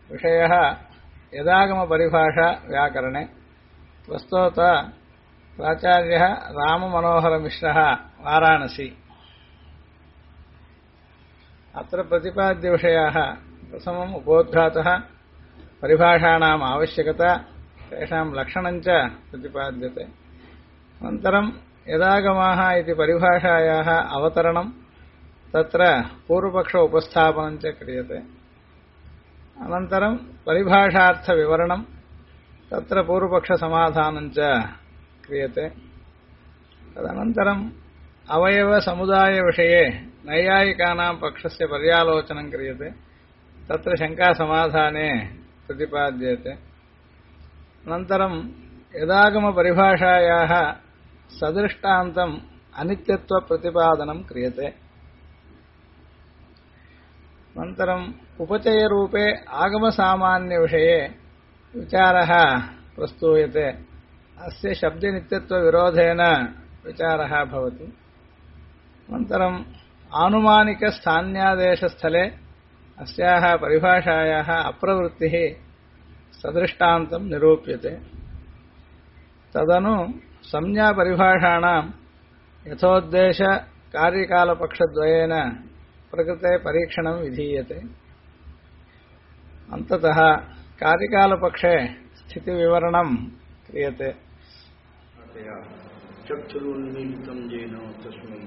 विषयः यदागमपरिभाषा व्याकरणे। वस्तुतः प्राचार्यः राममनोहरमिश्रः वाराणसी। अत्र प्रतिपाद्यविषयाः प्रथमम् उपोद्घातः, परिभाषाणाम् आवश्यकता, तेषां लक्षणं च प्रतिपाद्यते। अनन्तरं यदागमाः इति परिभाषायाः अवतरणं, तत्र पूर्वपक्ष उपस्थापनं च क्रियते। अनन्तरं परिभाषार्थविवरणं, तत्र पूर्वपक्षसमाधानं च क्रियते। तदनन्तरम् अवयवसमुदायविषये नैयायिकानां पक्षस्य पर्यालोचनं क्रियते, तत्र शङ्कासमाधाने प्रतिपाद्यते। अनन्तरं यदागमपरिभाषायाः सदृष्टान्तम् अनित्यत्वप्रतिपादनं क्रियते। अनन्तरम् उपचयरूपे आगमसामान्यविषये विचारः प्रस्तूयते। अस्य शब्दनित्यत्वविरोधेन विचारः भवति। अनन्तरम् आनुमानिकस्थान्यादेशस्थले अस्याः परिभाषायाः अप्रवृत्तिः सदृष्टान्तं निरूप्यते। तदनु संज्ञापरिभाषाणां यथोद्देश कार्यकालपक्षद्वयेन प्रकृते परीक्षणं विधीयते। अन्ततः कार्यकालपक्षे स्थितिविवरणं क्रियते। चक्षुरुन्मीलितं येन तस्मै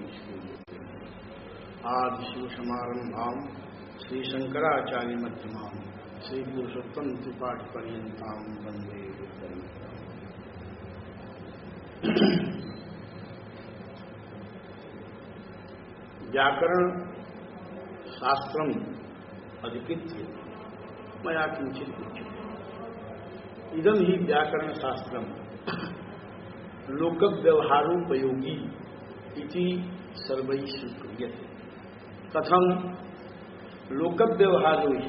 आदिशिवसमारम्भां श्रीशङ्कराचार्यमध्यमां श्रीपुरुषोत्तम त्रिपाठिपर्यन्तां वन्दे गुरुपरम्पराम्। व्याकरण शास्त्रम् अधिकृत्य मया किञ्चित् उच्यते। इदं हि व्याकरणशास्त्रं लोकव्यवहारोपयोगी इति सर्वैः स्वीक्रियते। कथं लोकव्यवहारो हि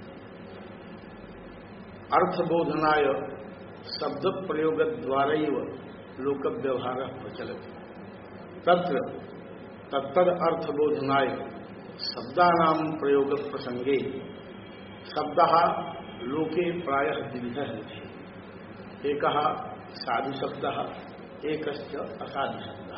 अर्थबोधनाय शब्दप्रयोगद्वारैव लोकव्यवहारः प्रचलति। तत्र तत्तदर्थबोधनाय शब्दानां प्रयोगप्रसङ्गे शब्दः लोके प्रायः द्विविधः दृश्यते। एकः साधुशब्दः, एकश्च असाधुशब्दः।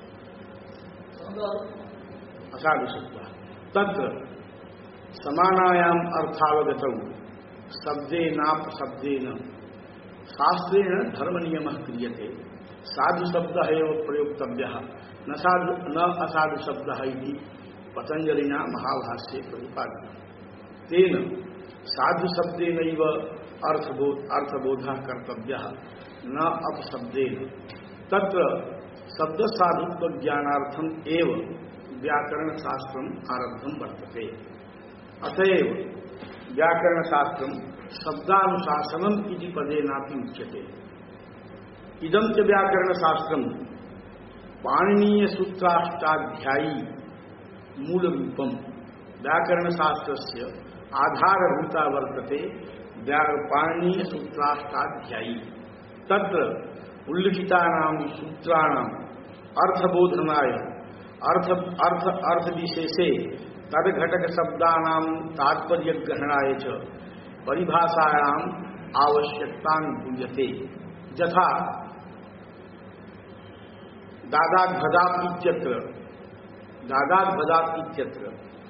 असाधुशब्दः तत्र समानायाम् अर्थावगतौ शब्देनापशब्देन शास्त्रेण धर्मनियमः क्रियते। साधुशब्दः एव प्रयोक्तव्यः, न असाधुशब्दः इति पतञ्जलिना महाभाष्ये प्रतिपादितम्। तेन साधुशब्देनैव अर्थबोधः कर्तव्यः, न अपशब्देन। तत्र शब्दसाधुत्वज्ञानार्थम् एव व्याकरणशास्त्रम् आरब्धं वर्तते। अतएव व्याकरणशास्त्रं शब्दानुशासनम् इति पदेनापि उच्यते। इदं च व्याकरणशास्त्रं पाणिनीयसूत्राष्टाध्यायी मूलरूपं व्याकरणशास्त्रस्य आधारभूता वर्तते। पाणिनीयसूत्राष्टाध्यायी तत्र उल्लिखितानां सूत्राणाम् अर्थबोधनाय अर्थविशेषे तद्घटकशब्दानां तात्पर्यग्रहणाय च परिभाषायाम् आवश्यकता अनुभूयते। यथा दादाद्भदात् इत्यत्र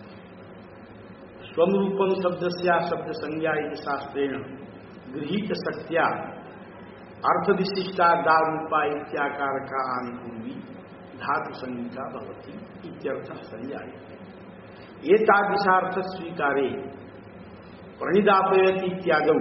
स्वरूपं शब्दस्य शब्दसंज्ञा इति शास्त्रेण गृहीतशक्त्या अर्थविशिष्टा दारूपा इत्याकारका आनुपूर्वी धातुसंज्ञा भवति इत्यर्थः संज्ञायते। एतादृशार्थस्वीकारे प्रणिदापयति इत्यादौ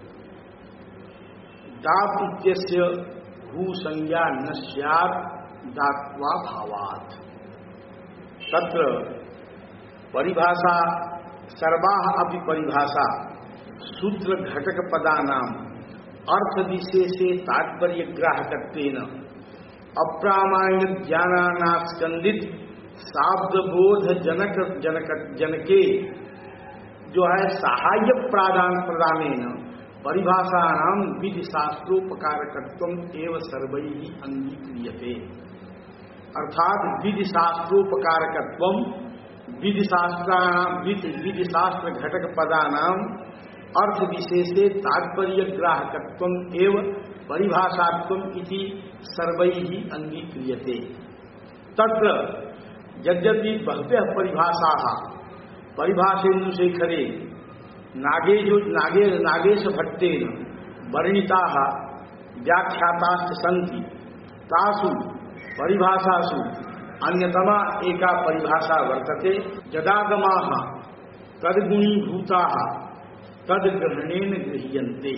दात् इत्यस्य भूसंज्ञा न स्यात् दात्वाभावात्। तत्र परिभाषा सर्वाः अपि परिभाषा सूत्र घटक पदानाम् अर्थविशेषे तात्पर्यग्राहकत्वेन अप्रामाण्य ज्ञानानास्कंदित शाब्दबोध जनके जो है सहाय्य प्रदानेन परिभाषाणां विधि शास्त्रोपकारकत्वम् एव सर्वैः अंगीक्रियते। अर्थात विधि शास्त्रोपकारकत्वम् विधि शास्त्र घटक पदानां अर्थ विशेषे तात्पर्य ग्राहकत्वम एवं परिभाषात्वम इति सर्वैः अंगीक्रियते। तत्र यद्यपि बहवः परिभाषाः परिभाषेन्दुशेखरे नागेश भट्टेन वर्णिताः व्याख्याताश्च सन्ति, तासु परिभाषासु अन्यतमा एका परिभाषा वर्तते, यदागमाः तद्गुणीभूताः तद्ग्रहणेन गृह्यन्ते।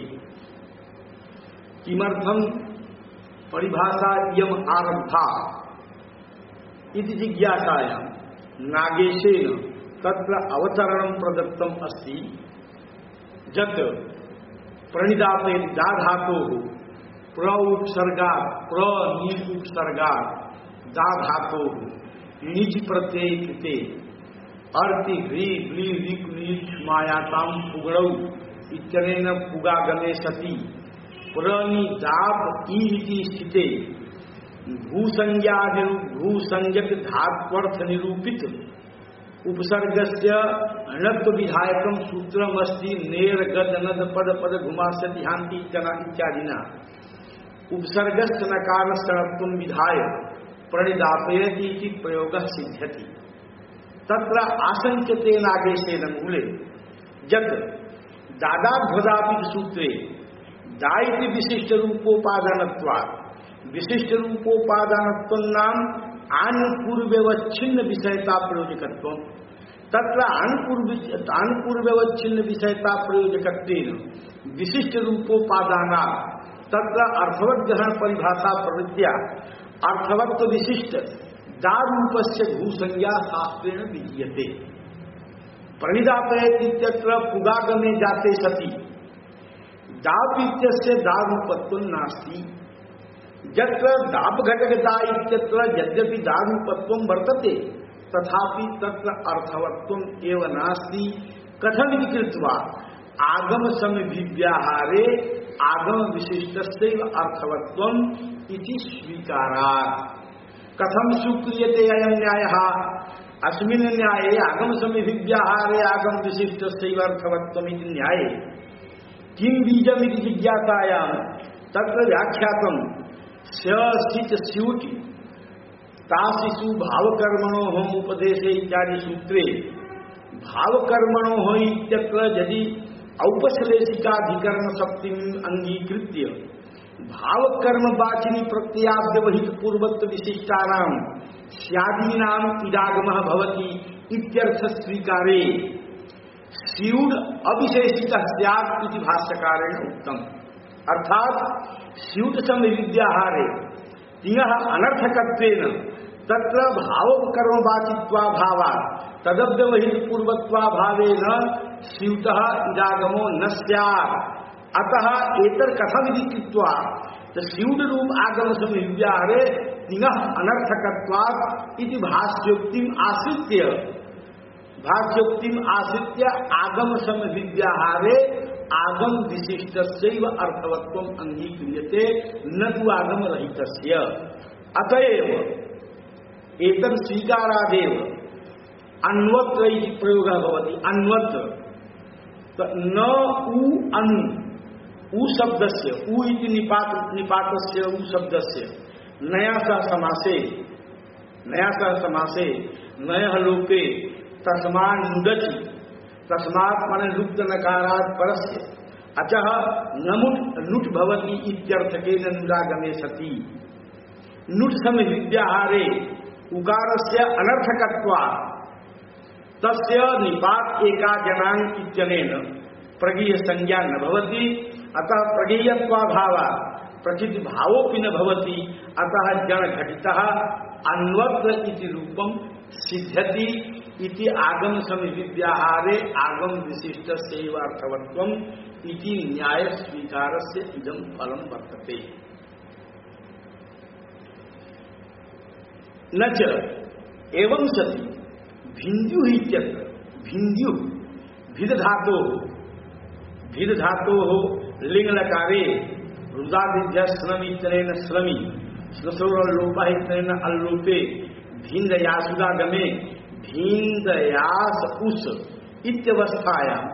किमर्थं परिभाषा इयम् आरब्धा इति जिज्ञासायां नागेशेन तत्र अवतरणं प्रदत्तम् अस्ति, यत् प्रणिदाते दा धातोः प्र उपसर्गात् प्र नी उपसर्गात् दा धातोः निज प्रत्यय कृते अर्ति ह्री ब्ली ऋक् लीक् मायातां पुगड़ौ इत्यनेन पुगागमे सति प्रनि दाप इति स्थिते भूसंज्ञक धात्वर्थ निरूपित उपसर्गस्य अणत्व विधायकं सूत्रमस्ति नेर गद नद पद पद घुमास्य ध्यान्ति इत्यादिना उपसर्गस्य नकार सणत्वं विधाय प्रणिदापयति इति प्रयोगः सिद्ध्यति। तत्र आशंक्यते नागेशेन मूले यत् दादाध्वदापि सूत्रे दा इति विशिष्ट रूपोपादानत्वात् विशिष्ट रूपोपादानत्वं नाम आनुपूर्ववच्छिन्न विषयता प्रयोजकत्वं। तत्र आनुपूर्ववच्छिन्न विषयता प्रयोजकत्वेन विशिष्ट रूपोपादानात् तत्र अर्थवद्ग्रहण परिभाषा प्रवृत्त्या अर्थवत्व विशिष्ट दारूपस्य भूसंज्ञा शास्त्रेण विधीयते। प्रणिदापयति इत्यत्र पुगागमे जाते सति दाप इत्यस्य दारूपत्वं नास्ति। यत्र दापघटकदा इत्यत्र यद्यपि दारूपत्वं वर्तते तथापि तत्र अर्थवत्वम् एव नास्ति। कथमिति कृत्वा आगम समभिव्याहारे आगम विशिष्टस्यैव अर्थवत्वम् इति स्वीकारात्। कथं स्वीक्रियते अयं न्यायः? अस्मिन् न्याये आगम समभिव्याहारे आगम विशिष्टस्यैव अर्थवत्वम् इति न्याये किं बीजमिति जिज्ञासायां तत्र व्याख्यातं स्यसिच स्यूति तासिषु भावकर्मणोः उपदेशे इत्यादि सूत्रे भावकर्मणोः इत्यत्र यदि औपश्लेषिकाधिकरण सप्तमीं अंगीकृत्य भावकर्मवाचिनी प्रत्ययाव्यवहित पूर्वत्व विशिष्टानां स्यादीनां इदागमः भवति इत्यर्थ स्वीकारे स्यूड अविशेषितः स्यात् इति भाष्यकारेण उक्तम्। अर्थात स्यूत समविद्याहारे तिङः अनर्थकत्वेन तत्र भावकर्मवाचित्वाभावात् तदव्यवहित पूर्वत्वाभावेन स्यूतः इदागमो न स्यात्। अतः एतर कथमिति कृत्वा स्यूड रूप आगम समविद्याहारे तिङः अनर्थकत्वात् इति भाष्योक्तिम् आश्रित्य आगम समविद्याहारे आगम विशिष्टस्यैव अर्थवत्वम् अंगीक्रियते न तु आगम रहितस्य। अतएव एतत् स्वीकारादेव अन्वत्र इति प्रयोगः भवति। अन्वत्र न उ अनु उ शब्दस्य उ इति निपातस्य उ शब्दस्य नया सह समासे नयः लोके तस्मान् नुदति तस्मात् माने लुप्त नकारात् परस्य अचः नमुट नुट भवति इत्यर्थकेन नुरागमे सति नुट समविद्याहारे उकारस्य अनर्थकत्वात् तस्य निपात एका जनान् इत्यनेन प्रगीय संज्ञा न भवति। अतः प्रगीयत्वाभावात् प्रचित भावोऽपि न भवति। अतः जन घटितः अन्वत्र इति रूपं सिद्ध्यति इति आगम समविद्याहारे आगम विशिष्टस्यैव अर्थवत्वम् इति न्याय स्वीकारस्य इदं फलं वर्तते। न च एवं सति भिन्द्युः इत्यत्र भिन्द्युः भिद धातोः लिङ्गलकारे रुदादिभ्यः श्रम इत्यनेन श्रमि श्लसोरल्लोपः इत्यनेन अल्लोपे भिन्दयासुदागमे भिन्दयास उस इत्यवस्थायां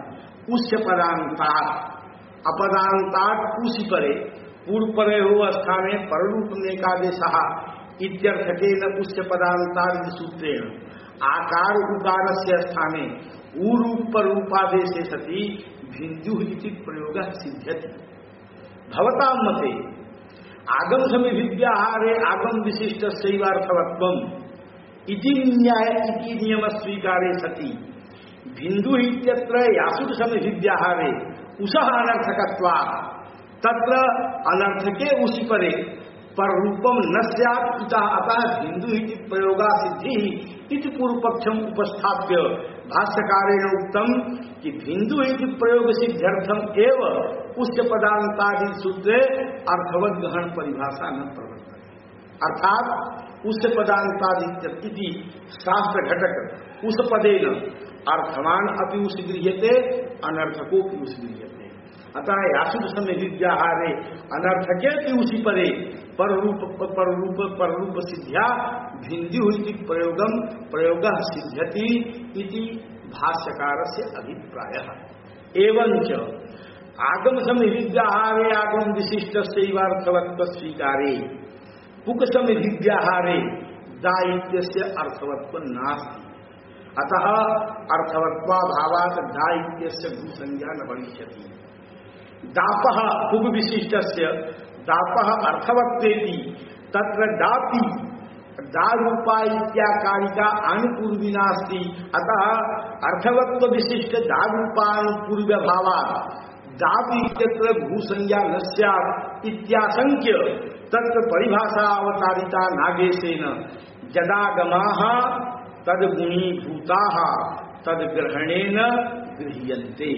उच्च पदांतात् अपदांतात् उसी परे पूर्व परे हो स्थाने पररूप नेकादेश इत्यर्थकेन उच्च पदांतात् सूत्रेण आकार उकारस्य स्थाने ऊरूप रूपादेशे सति भिन्दु इति प्रयोग सिद्ध्यति। भवतां मते आगम समिभिव्याहारे आगम विशिष्ट शैवार्थवत्वम इति न्याय इति नियम स्वीकारे सति भिन्दु इत्यत्र यासुट समिभिव्याहारे उसः अनर्थकत्वात् तत्र अनर्थके उसी परे पर रूपम न स्यात् इतः अतः भिन्दु इति प्रयोगा सिद्धि इति पूर्व पक्षम उपस्थाप्य भाष्यकारेण उक्तम कि भिन्दु इति प्रयोग सिद्ध्यर्थम एव उच्च पदांतादि सूत्रे अर्थवत गहन परिभाषा न प्रवर्तते। अर्थात उच्च पदांतादि शास्त्र घटक उस पदेन अर्थवान अपि उस गृह्यते अनर्थको की उस गृह्यते। अतः यासुट समय विद्याहारे अनर्थके की उसी परे पर रूप सिद्ध्या भिन्दु इति प्रयोगम प्रयोग सिद्ध्यति इति भाष्यकारस्य अभिप्रायः। एवंच आगम समिभिव्याहारे आगम विशिष्ट शैवार्थवत्व स्वीकारे पुक समिभिव्याहारे दायित्वस्य अर्थवत्व नास्ति। अतः अर्थवत्वाभावात् दायित्वस्य भूसंज्ञा न भविष्यति। दापः पुग विशिष्टस्य दापः अर्थवत्वेति तत्र दापि दारूपा इत्याकारिका अनुपूर्वी नास्ति। अतः अर्थवत्व विशिष्ट दारूपानुपूर्व भावात् दापि इत्यत्र भूसंज्ञा न स्यात् इत्याशंक्य तत्र परिभाषा अवतारिता नागेशेन जदागमाः तद्गुणीभूताः तद्ग्रहणेन गृह्यन्ते।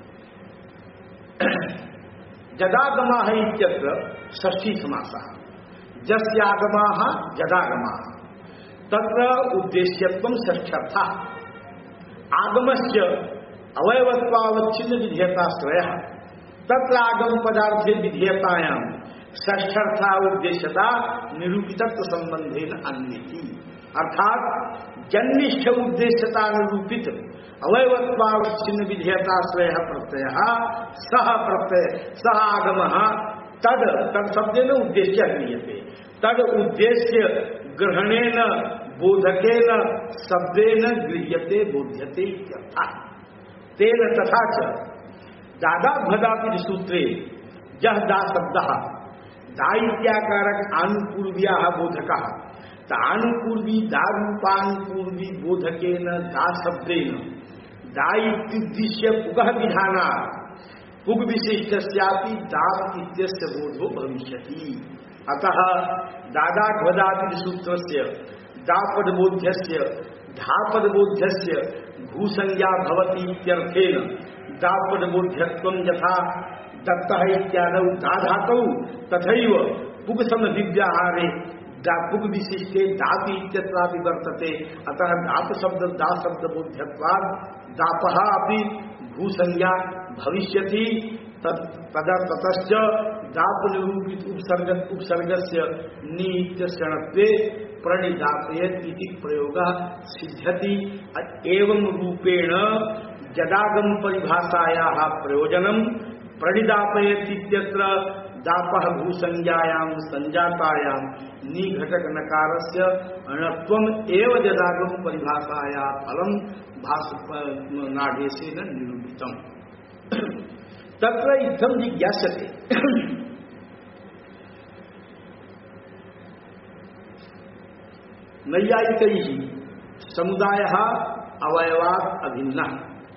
जदागमाः इत्यत्र षष्ठी समासः जस्यागमाः जदागमाः तत्र उद्देश्यत्वं षष्ठ्यर्थः आगमस्य अवयवत्वावच्छिन्न विधेयताश्रयः तत्र आगम पदार्थे विधेयतायां षष्ठ्यर्था उद्देश्यता निरूपितत्व संबंधेन अन्यति। अर्थात जन्निष्ठ उद्देश्यता निरूपित अवयवत्वावच्छिन्न विधेयताश्रयः प्रत्ययः सह प्रत्यय सह आगमः तद शब्देन उद्देश्य क्रियते तद उद्देश्य ग्रहणेन बोधकेन शब्देन गृह्यते बोध्यते इत्यर्थः। तेन तथा च दादाभदापि सूत्रे यह दा शब्दः दायित्याकारक आनुपूर्व्याः बोधकः तानुपूर्वी दारूपानुपूर्वी बोधकेन दा शब्देन दायित्युद्दिश्य पुगः विधानात् पुग विशिष्टस्यापि दाप इत्यस्य बोधो भविष्यति। अतः दादाभदापि सूत्रस्य दापदबोध्यस्य धापदबोध्यस्य भूसंज्ञा भवति इत्यर्थेन दापदबोध्यत्वं यथा दत्तः इत्यादौ दाधातौ तथैव पुग समभिव्याहारे पुग विशिष्टे दापि इत्यत्रापि वर्तते। अतः दाप शब्द दा शब्द बोध्यत्वात् दापः अपि भूसंज्ञा भविष्यति। ततश्च दाप निरूपित उपसर्गस्य नित्यक्षणत्वे प्रणिदापयत् इति प्रयोगः सिद्ध्यति। एवं रूपेण जदागम परिभाषायाः प्रयोजनं प्रणिदापयत् इत्यत्र दापः भूसंज्ञायां संजातायां निघटक नकारस्य अणत्वम् एव जदागम परिभाषायाः फलं नादेशेन निरूपितम्। तत्र इत्थं जिज्ञास्यते नैयायिकैः समुदायः अवयवात् अभिन्नः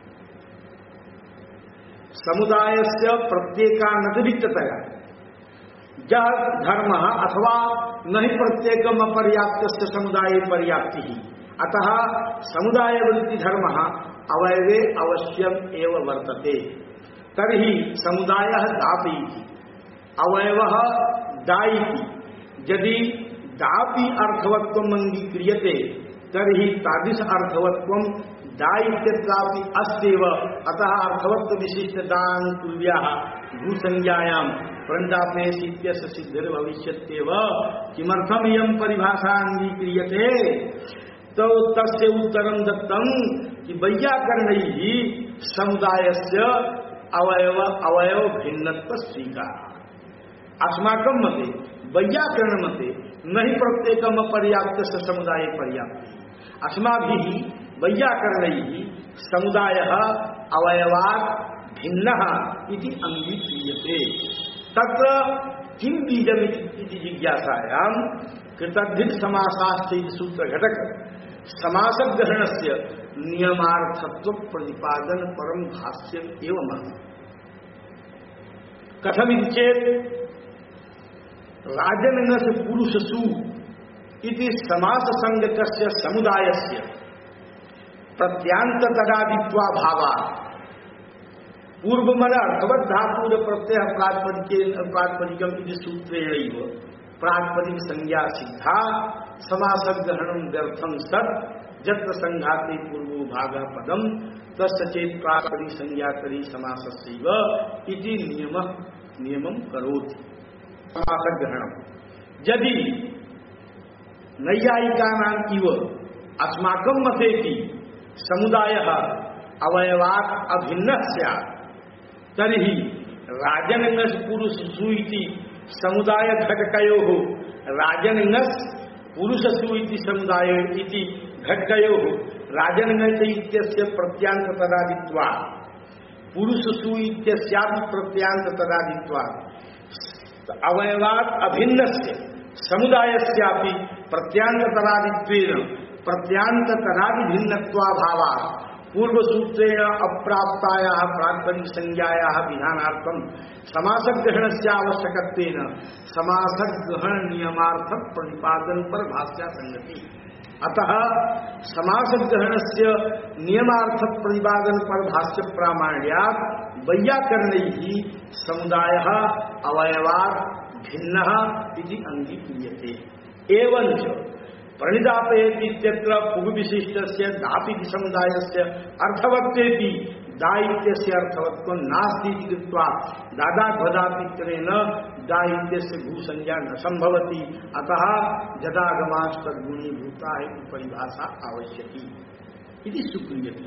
समुदायस्य प्रत्येकानतिरिक्ततया यः धर्मः अथवा न हि प्रत्येकम् अपर्याप्तस्य समुदाये पर्याप्तिः। अतः समुदायवृत्ति धर्मः अवयवे अवश्यम् एव वर्तते। तर्हि समुदायः दापि अवयवः दायिति यदि दापि अर्थवत्वम् अंगीक्रियते तर्हि तादृश अर्थवत्वम् दायित्यत्रापि अस्त्येव। अतः अर्थवत्व विशिष्टतानुपूर्व्याः भूसंज्ञायां प्रणिदापेश इत्यस्य सिद्धिर्भविष्यत्येव। किमर्थम् इयं परिभाषा अंगीक्रियते? तो तस्य उत्तरं दत्तं कि वैयाकरणैः समुदायस्य अवयव भिन्नत्व स्वीकार। अस्माकं मते वैयाकरण मते नहि प्रत्येकम पर्याप्तस्य समुदाये पर्याप्ति। अस्माभिः वैयाकरणैः समुदायः अवयवात् भिन्नः इति अङ्गीक्रियते। तत्र किं बीजमिति जिज्ञासायां कृतद्धित समासास्ते सूत्रघटक समासग्रहणस्य नियमार्थत्व प्रतिपादन परम भाष्यम् एवं कथमिति चेत् राजनस्य पुरुषसु इति समास संगतस्य समुदायस्य प्रत्यांततदादित्वा भावात् पूर्वमन अर्थवत् धातुर प्रत्यय प्रातिपदिकम् इति सूत्रेणैव प्रातिपदिक संज्ञा सिद्धा समासग्रहणं व्यर्थं सत् यत्र संघाते पूर्वो भागः पदं तस्य चेत् प्रातिपदिक संज्ञा तर्हि समासस्यैव इति नियमं करोति। समासग्रहणं यदि नैयायिकानाम् इव अस्माकं मतेऽपि समुदायः अवयवात् अभिन्नः स्यात् तर्हि राजनङ्गस् पुरुषसु इति समुदाय घटकयोः राजनङ्गस् पुरुषसु इति समुदाय इति घटकयोः राजनङ्गस् इत्यस्य प्रत्यांततदादित्वात् पुरुषसु इत्यस्यापि प्रत्यांततदादित्वात् अवयवात् अभिन्नस्य समुदायस्यापि प्रत्यांततदादित्वेन प्रत्यांततदादिभिन्नत्वाभावात् पूर्वसूत्रेण अप्राप्तायाः प्रातिपदिक संज्ञायाः विधानार्थं समासग्रहणस्य आवश्यकत्वेन समासग्रहण नियमार्थ प्रतिपादन पर भाष्या संगति। अतः समासग्रहणस्य नियमार्थ प्रतिपादन पर भाष्य प्रामाण्यात् वैयाकरणैः समुदायः अवयवात् भिन्नः इति अङ्गीक्रियते। एवञ्च प्रणिदापयति इत्यत्र पुगविशिष्टस्य दापि समुदायस्य अर्थवत्वेपि दा इत्यस्य अर्थवत्वं नास्ति इति कृत्वा दादाध्वदापित्रेण दा इत्यस्य भूसंज्ञा न संभवति। अतः जदागमास्तद्गुणीभूता इति परिभाषा आवश्यकी इति स्वीक्रियते।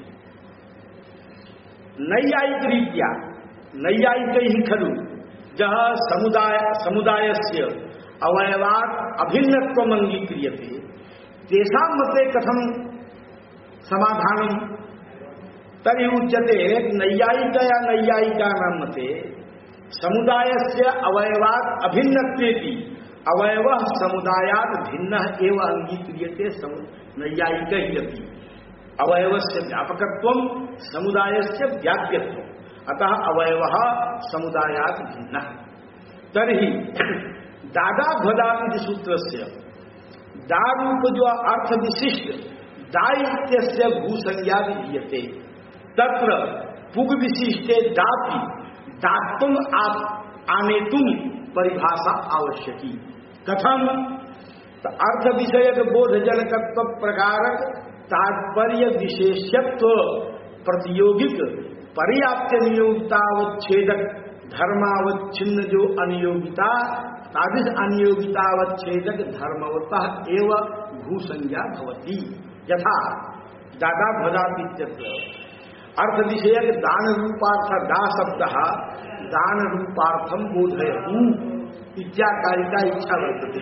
नैयायिकरीत्या नैयायिकैः खलु यः समुदायस्य अवयवात् अभिन्नत्वम् अङ्गीक्रियते तेषां मते कथं समाधानं तर्हि उच्यते नैयायिकया नैयायिकानां मते समुदायस्य अवयवात् अभिन्नत्वेपि अवयवः समुदायात् भिन्नः एव अङ्गीक्रियते नैयायिकैः अपि। अवयवस्य व्यापकत्वं समुदायस्य व्याप्यत्वम् अतः अवयवः समुदायात् भिन्नः। तर्हि दादाध्वदापि सूत्रस्य दारूप जो अर्थ विशिष्ट दा इत्यस्य भूसंज्ञा विधीयते तत्र पुग विशिष्टे दापि दात्तुम् आनेतुम् परिभाषा आवश्यकी। कथम अर्थ विषयक बोधजनकत्व प्रकारक तात्पर्य विशेषत्व प्रतियोगिक पर्याप्त नियोगितावच्छेदक धर्मावच्छिन्न जो अनियोगिता तादृश अनियोगितावच्छेदक धर्मवतः एव भूसंज्ञा भवति। यथा दादाध्वदापित्यत्र अर्थ विषयक दान रूपार्थ दा शब्दः दान रूपार्थं बोधयतु इत्याकारिका इच्छा वर्तते।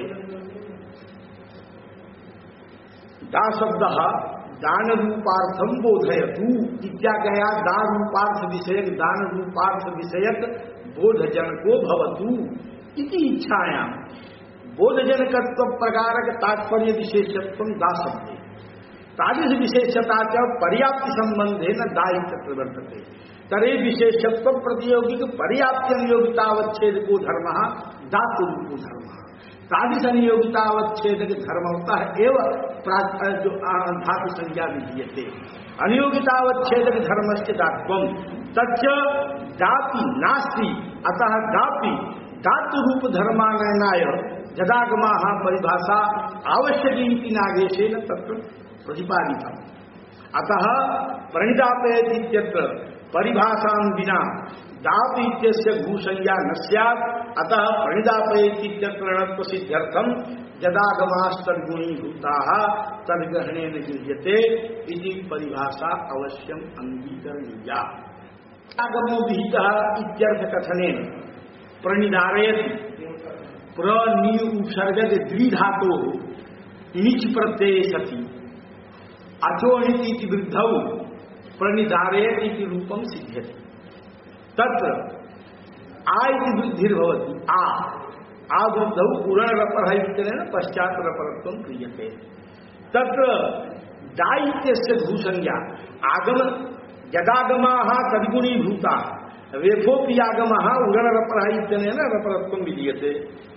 दा शब्दः दान रूपार्थं बोधयतु इत्याकया दान रूपार्थ विषयक दान रूपार्थ विषयक बोधजनको भवतु इति इच्छायां बोधजनकत्व प्रकारक तात्पर्य विशेषत्वं दा शब्दे तादृश विशेषता च पर्याप्ति संबंधेन दा इत्यत्र वर्तते। तर्हि विशेषत्व प्रतियोगिक पर्याप्ति अनियोगितावच्छेदको धर्मः दातुरूपो धर्मः तादृश अनियोगितावच्छेदक धर्मवतः एव धातु संज्ञा विधीयते। अनियोगितावच्छेदक धर्मस्य दात्वं तच्च दापि नास्ति अतः दापि धातु रूप धर्मानयनाय जदागमाः परिभाषा आवश्यकी इति नागेशेन तत्र प्रतिपादितम्। अतः प्रणिदापयति इत्यत्र परिभाषां विना दापि इत्यस्य भूसंज्ञा न स्यात्। अतः प्रणिदापयति इत्यत्र णत्व सिद्ध्यर्थं जदागमास्तद्गुणीभूताः तद्ग्रहणेन गृह्यते इति परिभाषा अवश्यम् अङ्गीकरणीया। आगमो विहितः इत्यर्थ कथनेन प्रणिधारयति प्रनि उपसर्गज द्विधातोः नीच प्रत्यये सति अचोणिति इति वृद्धौ प्रणिधारयति इति रूपं सिद्ध्यति। तत्र आ इति वृद्धिर्भवति आ वृद्धौ उरणरपरः इत्यनेन पश्चात् रपरत्वं क्रियते। तत्र दा इत्यस्य भूसंज्ञा आगम यदागमाः तद्गुणीभूताः रेफोऽपि आगमः उरणरपरः इत्यनेन रपरत्वं विधीयते।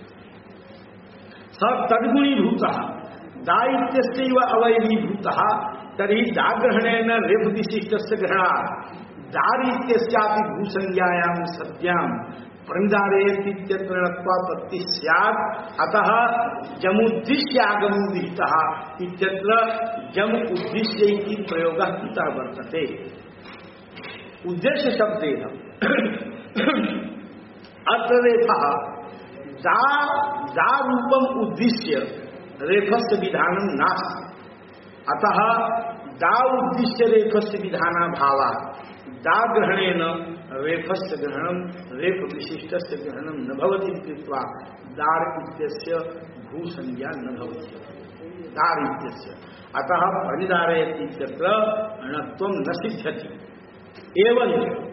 स तद्गुणीभूतः दा इत्यस्यैव अवयवीभूतः तर्हि दाग्रहणेन रेफ विशिष्टस्य ग्रहणात् दार् इत्यस्यापि भूसंज्ञायां सत्यां प्रणिधारयति इत्यत्र णत्वापत्तिः स्यात्। अतः जमुद्दिश्य आगमो विहितः इत्यत्र जम उद्दिश्य इति प्रयोगः कृतः वर्तते। उद्देश्य शब्देन अत्र रेफः दा रूपम उद्दिश्य रेफस्य विधानं नास्ति। अतः दा उद्दिश्य रेफस्य विधानाभावात् दा ग्रहणेन रेफस्य ग्रहणं रेफ विशिष्टस्य ग्रहणं न भवति कृत्वा दार इत्यस्य भूसंज्ञा न भवति दार इत्यस्य। अतः प्रणिधारयति इत्यत्र णत्वं न सिद्ध्यति। एवं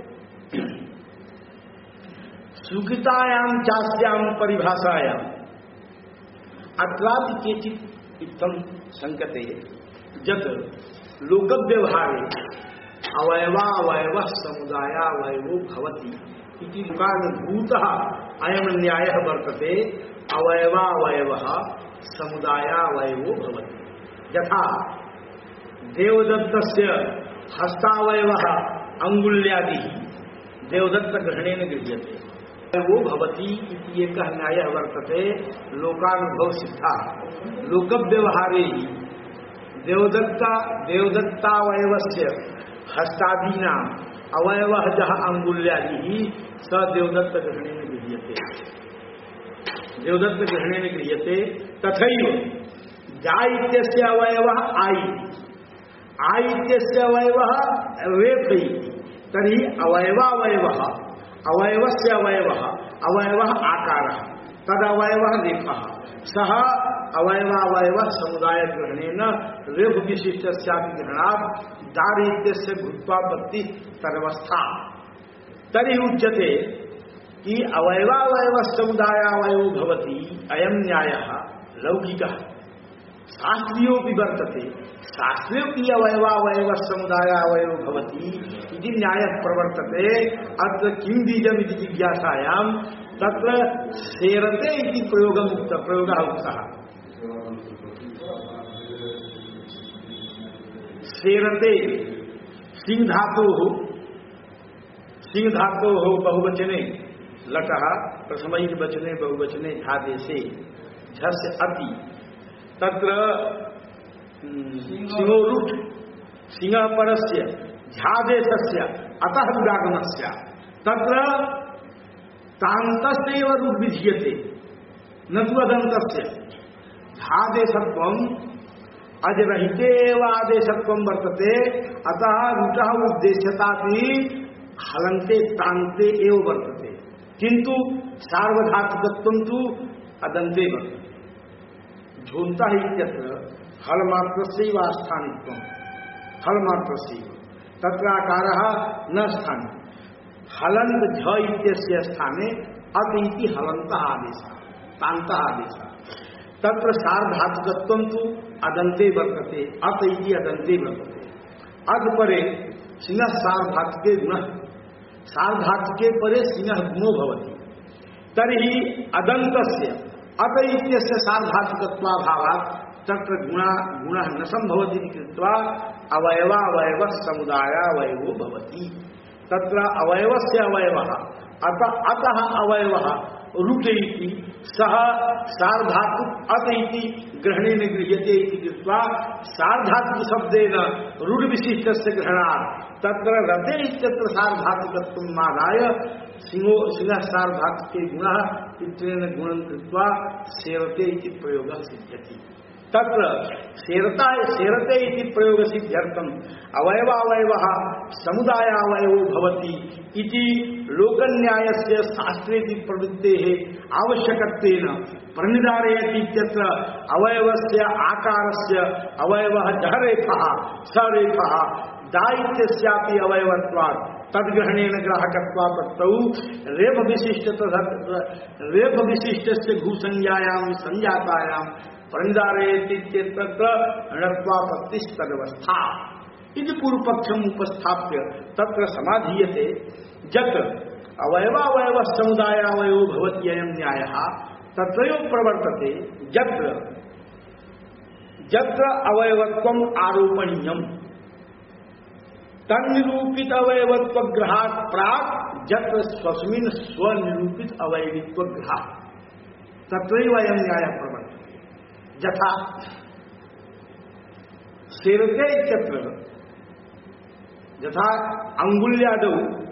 सुकृतायां चास्यां परिभाषायां अत्रापि केचित् इत्थं संकते यत् लोकव्यवहारे अवयवावयवः समुदायावयवो भवति इति लोकानुभूतः अयं न्यायः वर्तते। अवयवावयवः समुदायावयवो भवति। यथा देवदत्तस्य हस्तावयवः अंगुल्यादिः देवदत्तग्रहणेन गृह्यते वो भवति इति एकः न्यायः वर्तते लोकानुभव सिद्धः। लोकव्यवहारे देवदत्तावयवस्य हस्तादीनाम् अवयवः जः अंगुल्यादिः स देवदत्तग्रहणेन गृह्यते। तथैव जा इत्यस्य अवयवः आ इत्यस्य अवयवः रेफ इति। तर्हि अवयवावयवः अवयवस्य अवयवः आकारः तदवयवः रेफः सः अवयवावयवः समुदायग्रहणेन रेफ विशिष्टस्यापि ग्रहणात् दार् इत्यस्य भूत्वापत्ति तदवस्था। तर्हि उच्यते कि अवयवावयवः समुदायावयवो भवति अयं न्यायः लौकिकः शास्त्रीयोऽपि वर्तते। शास्त्रेऽपि अवयवावयवः समुदायावयवो भवति इति न्यायः प्रवर्तते। अत्र किं बीजम् इति जिज्ञासायां तत्र सेरते इति प्रयोगः उक्तः। सेरते सिंह धातोः बहुवचने लटः प्रथमैकवचने बहुवचने झादेशे झस्य अति तत्र सिंहोरुट् सिंहः परस्य झादेशस्य अतः दुरागमस्य तत्र तान्तस्यैव रुट् विधीयते न तु अदन्तस्य। झादेशत्वम् अजरहिते एव आदेशत्वं वर्तते। अतः रुटः उद्देश्यतापि हलन्ते तान्ते एव वर्तते किन्तु सार्वधातुकत्वं तु अदन्ते वर्तते। झोन्तः इत्यत्र हलमात्रस्यैव स्थानित्वं हलमात्रस्यैव तत्र आकारः न स्थाने। हलन्त झ इत्यस्य स्थाने अत इति हलन्तः आदेशः तान्तः आदेशः। तत्र सार्वधातुकत्वं तु अदन्ते वर्तते अत इति अदन्ते वर्तते। अद परे सिंह सार्वधातुके गुणः सार्वधातुके परे सिंह गुणो भवति। तर्हि अदन्तस्य अत इत्यस्य सार्वधातुकत्वाभावात् तत्र गुणः न संभवति कृत्वा अवयवावयवः समुदायावयवो भवति। तत्र अवयवस्य अवयवः अतः अवयवः रुट इति सः सार्वधातु अत इति ग्रहणेन गृह्यते इति कृत्वा सार्वधातुकशब्देन रुड् विशिष्टस्य ग्रहणात् तत्र रते इत्यत्र सार्वधातुकत्वम् आदाय सिंहः सार्वधातुके गुणः इत्यनेन गुणं कृत्वा सेवते इति प्रयोगः सिद्ध्यति। तत्र सेरते इति प्रयोग सिद्ध्यर्थम अवयवावयवः समुदायावयवो भवति इति लोकन्यायस्य शास्त्रेति प्रवृत्तेः आवश्यकत्वेन प्रणिधारयति इत्यत्र अवयवस्य आकारस्य अवयवः जहरेफः सरेफः दा इत्यस्यापि अवयवत्वात् तद्ग्रहणेन ग्राहकत्वापत्तौ रेफ विशिष्टस्य घुसंज्ञायां संजातायां प्रणिधारयति इत्यत्र णत्वापत्तिस्तदवस्था इति पूर्वपक्षम् उपस्थाप्य तत्र समाधीयते यत् अवयवावयव समुदायावयो भवत्ययं न्यायः तत्रैव प्रवर्तते यत्र अवयवत्वम् आरोपणीयम् तन्निरूपित अवयवत्व ग्रहात् प्राक् यत्र स्वस्मिन् स्वनिरूपित अवयवित्व ग्रहात् तत्रैव अयं न्यायः प्रवर्तते यथा सेरते इत्यत्र यथा अंगुल्यादौ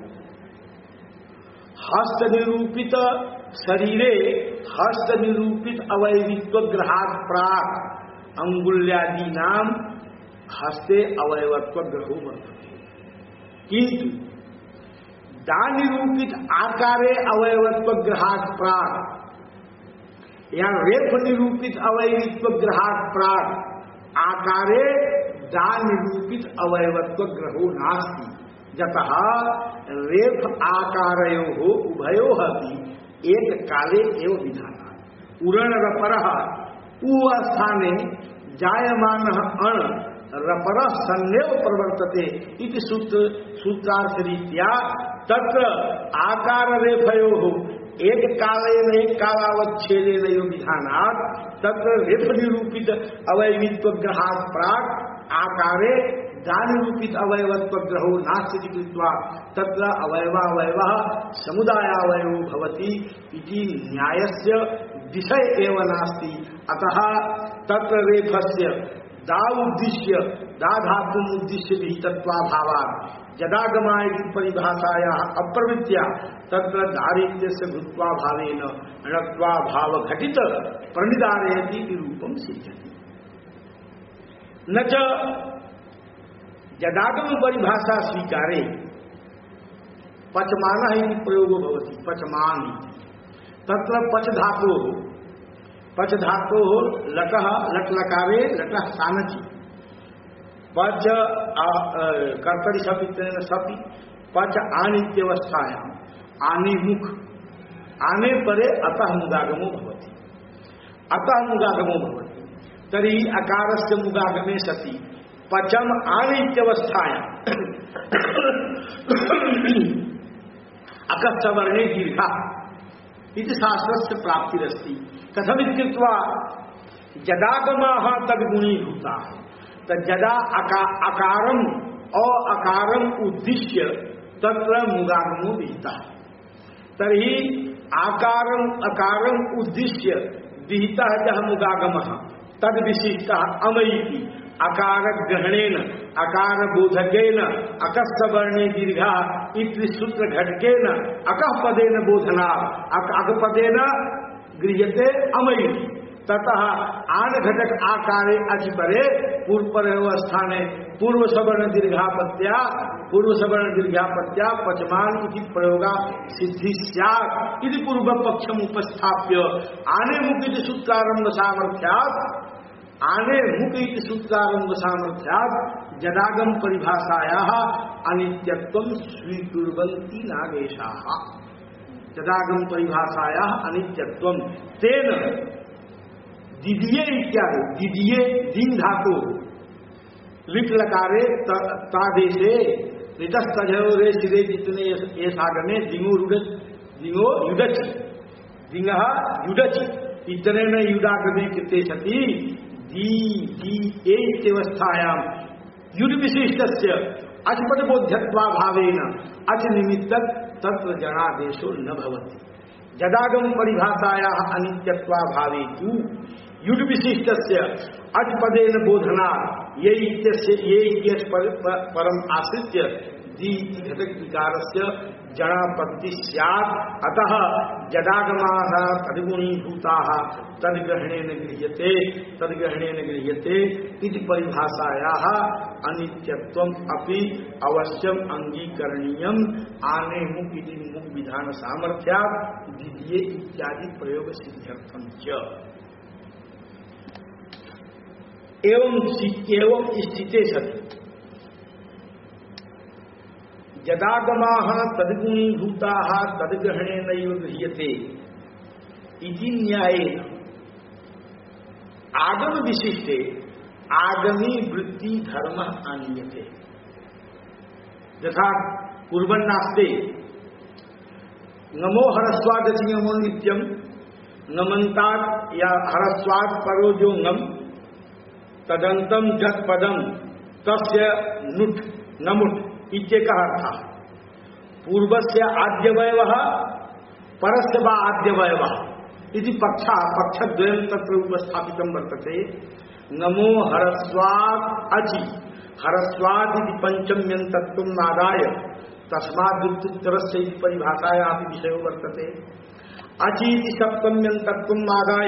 हस्तनिरूपित शरीरे हस्तनिरूपित अवयवित्व ग्रहात् प्राक् अंगुल्यादीनां हस्ते अवयवत्व ग्रहो वर्तते किंतु दानिरूपित आकारे अवयवत्व ग्रहात् प्राक् या रेफ निरूपित अवयवित्व ग्रहात् प्राक् आकारे दानिरूपित अवयवत्व ग्रहो नास्ति यतः रेफ आकारयोः उभयोः अपि एक काले एव विधानात् उरणरपरः स्थाने जायमानः अण रपर सन्नेव प्रवर्तते इति सूत्रार्थरीत्या तत्र आकार रेफयोः एक कालेन एक कालावच्छेदेन यो विधानात् तत्र रेफ निरूपित अवयवित्व ग्रहात् प्राक् आकारे दानिरूपित अवयवत्व ग्रहो नास्ति कृत्वा तत्र अवयवावयवः समुदायावयवो भवति इति न्यायस्य विषय एव नास्ति। अतः तत्र रेफस्य दा उद्दिश्य दा धातुम् उद्दिश्य विहितत्वाभावात् यदागमा इति परिभाषायाः अप्रवृत्त्या तत्र दारिद्र्यस्य भूत्वाभावेन णत्वाभाव घटित प्रणिधारयति इति रूपं सिद्ध्यति। न च यदागम परिभाषा स्वीकारे पचमानः इति प्रयोगो भवति। पचमान तत्र पच धातोः लटः लट्लकारे लटः सानचि पच कर्तरि सपित्रेण सपि पच आनित्यवस्थायाम् आने मुख आने परे अतः मुगागमो भवति। अतः मुगागमो भवति तर्हि अकारस्य मुगागमे सति पचम आनित्यवस्थायाम् अकस्वर्णे दीर्घा इति शास्त्रस्य प्राप्तिरस्ति। कथमित्युक्त्वा यदागमाः तद्गुणीभूताः तद्यदा अकारम् अकारम् उद्दिश्य तत्र मुगागमो विहितः तर्हि आकारम् अकारम् उद्दिश्य विहितः यः मुगागमः तद्विशिष्टः अमैति अकार ग्रहणेन अकार बोधकेन अकस्वर्णे दीर्घा इति सूत्र घटकेन अकः पदेन बोधना अकपदेन गृह्यते अमयि ततः आन घटक आकारे अचिपरे पूर्व स्थाने पूर्व सवर्ण दीर्घापत्या पचमान इति प्रयोगा सिद्धि स्यात् इति पूर्व पक्षम उपस्थाप्य आने मुख इति सूत्रारंभ सामर्थ्यात् जदागम परिभाषायाः अनित्यत्वं स्वीकुर्वन्ति नागेशाः। जदागम परिभाषायाः अनित्यत्वं तेन दिदिये इत्यादि दिदिये दिन धातु लिट लकारे तादेशे लिटस्तजोरे सिरे जितने ये सागमे दिंगो युडचि दिंगः युडचि इतने न युडागमे कृते सति दी ए इत्यवस्थायां युड विशिष्टस्य अचपद बोध्यत्वाभावेन अच निमित्तक तत्र जनादेशो न भवति। जदागम परिभाषायाः अनित्यत्वाभावे तु युड विशिष्टस्य अचपदेन बोधना ये इत्यस्य परम आश्रित्य दी घटक विकारस्य जड़ापत्ति स्यात् अतः जडागमाः तद्गुणीभूताः तद्ग्रहणेन गृह्यते इति परिभाषायाः अनित्यत्वम् अपि अवश्यम अंगीकरणीयम् आनेमुख इति मुख विधान सामर्थ्यात् द्वितीय इत्यादि प्रयोग सिद्ध्यर्थम च। एवं स्थिते सति जदागमाः तद्गुणीभूताः तद्ग्रहणेनैव गृह्यते इति न्यायेन आगम विशिष्टे आगमी वृत्ति धर्म आनीयते। यथा कुर्वन्नास्ते नमो हरस्वादति नमो नित्यम नमन्तात् या हरस्वाद परो जो नम तदंतम जत पदम तस्य नुट नमुट इत्येकः अर्थः। पूर्वस्य आद्यवयवः परस्य वा आद्यवयवः इति पक्षद्वयं तत्र उपस्थापितं वर्तते। नमो हरस्वात् अचि हरस्वाद इति पंचम्यन्तत्वम् आदाय तस्माद्युक्तोत्तरस्य इति परिभाषायाः विषयो वर्तते। अचि इति सप्तम्यन्तत्वम् आदाय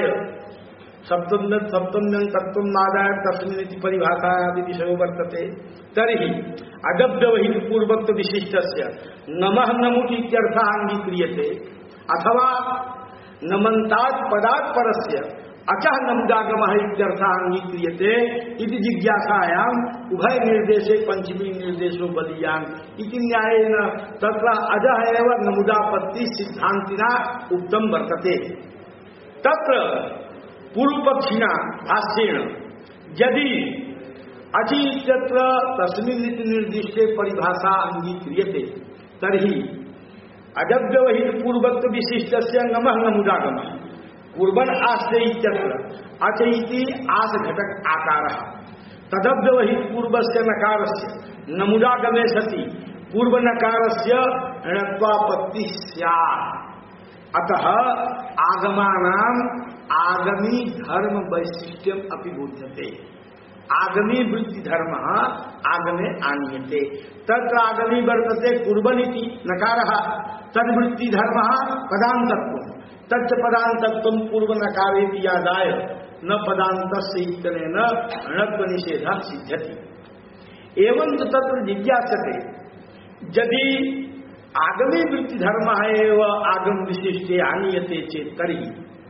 सप्तम्यन्तत्वम् आदाय तस्मिन् इति परिभाषायाः विषयो वर्तते। तर्हि अजब्दवहित पूर्वत्व विशिष्टस्य नमः नमुट इत्यर्थः अंगीक्रियते अथवा नमन्तात् पदात् परस्य अचः नमुदागमः इत्यर्थः अंगीक्रियते इति जिज्ञासायाम् उभय निर्देशे पंचमी निर्देशो बलीयान् इति न्यायेन तत्र अजः एव नमुदापत्ति सिद्धान्तिना उक्तं वर्तते। तत्र पूर्वपक्षिणा भाष्येण यदि अचि इत्यत्र तस्मिन् इति निर्दिष्टे परिभाषा अंगीक्रियते तर्हि अजव्यवहित पूर्वत्व विशिष्टस्य नमः नमुदागमः पूर्वन् आस्ते इत्यत्र अच इति आस घटक आकारः तदव्यवहित पूर्वस्य नकारस्य नमुदागमे सति पूर्व नकारस्य णत्वापत्ति स्यात्। अतः आगमानाम् आगमी धर्म वैशिष्ट्यम् अपि बोध्यते। आगमी वृत्ति धर्म आगमे आनीयते। तत्र आगमी वर्तते कुर्वनिति नकारः तद्वृत्ति धर्म पदान्तत्वम् तच्च पदान्तत्वम् पूर्व नकारेति यादाय न पदान्तस्य इत्यनेन णत्व निषेधः सिद्ध्यति। एवं च तत्र जिज्ञास्यते यदि आगमी वृत्ति धर्म एव आगम विशिष्टे आनीयते चेत् तर्हि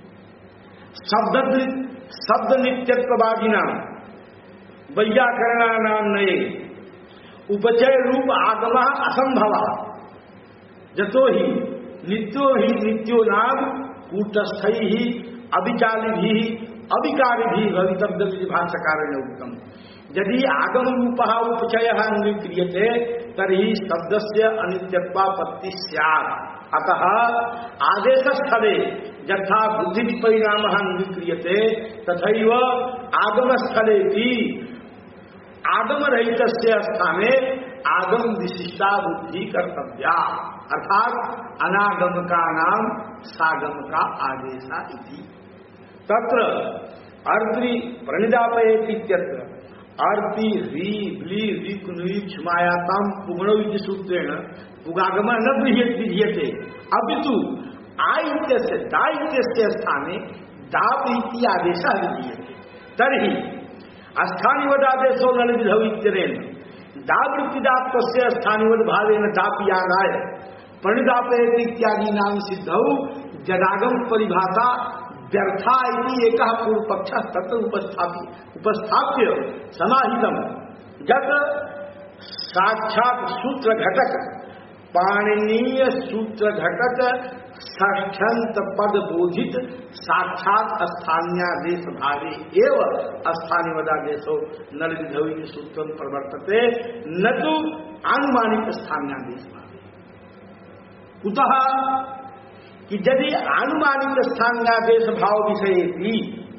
शब्द नित्यत्ववादिनां वैयाकरणानां नये उपचय रूप आगमः असंभवः। यतो हि नित्यो नाम कूटस्थैः अविचालिभिः अविकारिभिः भवितव्यमिति भाष्यकारेण उक्तम्। यदि आगम रूपः उपचयः अंगीक्रियते तर्हि शब्दस्य अनित्यत्वापत्ति स्यात्। अतः आदेशस्थले यथा बुद्धि परिणामः अंगीक्रियते तथैव आगमस्थलेपि आगम रहितस्य स्थाने आगम विशिष्टा बुद्धि कर्तव्या अर्थात अनागमकानां सागमका आदेशा इति। तत्र अर्ति प्रणिदापयेति इत्यत्र अर्ति ह्री ब्ली ऋक् क्षमायातां पुगणौ इति सूत्रेण पुगागमः न विधीयते अपितु आ इत्यस्य दा इत्यस्य स्थाने दाप इति आदेशः विधीयते। तर्हि स्थानिवदादेशो न विधौ इत्यनेन दावृत्तिदात्वस्य स्थानिवद भावेन दापि आदाय प्रणिदापयेति इत्यादीनां सिद्धौ जदागम परिभाषा व्यर्था इति एकः पूर्वपक्षः तत्र उपस्थाप्य समाहितम्। यत् साक्षात् सूत्र घटक पाणिनीय सूत्र घटक षष्ठ्यंत पद बोधित साक्षात स्थान्यादेश भावे एव स्थानिवदादेशो नल विधौ इति सूत्रं प्रवर्तते न तु आनुमानिक स्थान्यादेश भावे। कुतः कि यदि आनुमानिक स्थान्यादेश भाव विषये भी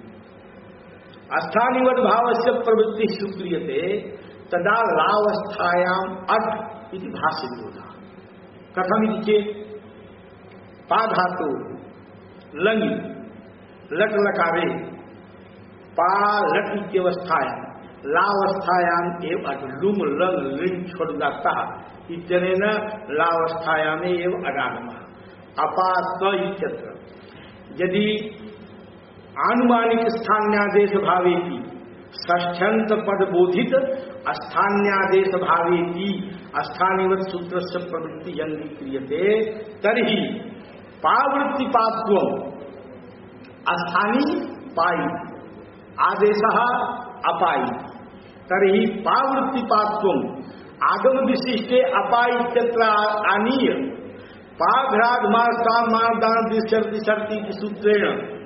स्थानिवद भावस्य प्रवृत्ति स्वीक्रियते तदा लावस्थायाम् अट इति भाष्यविरोधः। कथमिति चेत् पाधातु लंग लट लकारे पा लट इत्यवस्थायां लावस्थायाम एव लुम लंग लिंग छोड़ता इत्यनेन लावस्थायाम एव अनागम अपात इत्यत्र यदि आनुमानिक स्थान्यादेश भावेति षष्ठ्यंत पद बोधित स्थान्यादेश भावेति स्थानिवत सूत्र से प्रवृत्ति यदि क्रियते तर्हि पावृत्तिपात्वम स्थानी पाई आदेशः अपाई तर्हि पावृत्तिपात्वम आगम विशिष्टे अपाई इत्यत्र आनीय पाघ्राद मार्ता मारदान दिशर्ति शर्ति सूत्रेण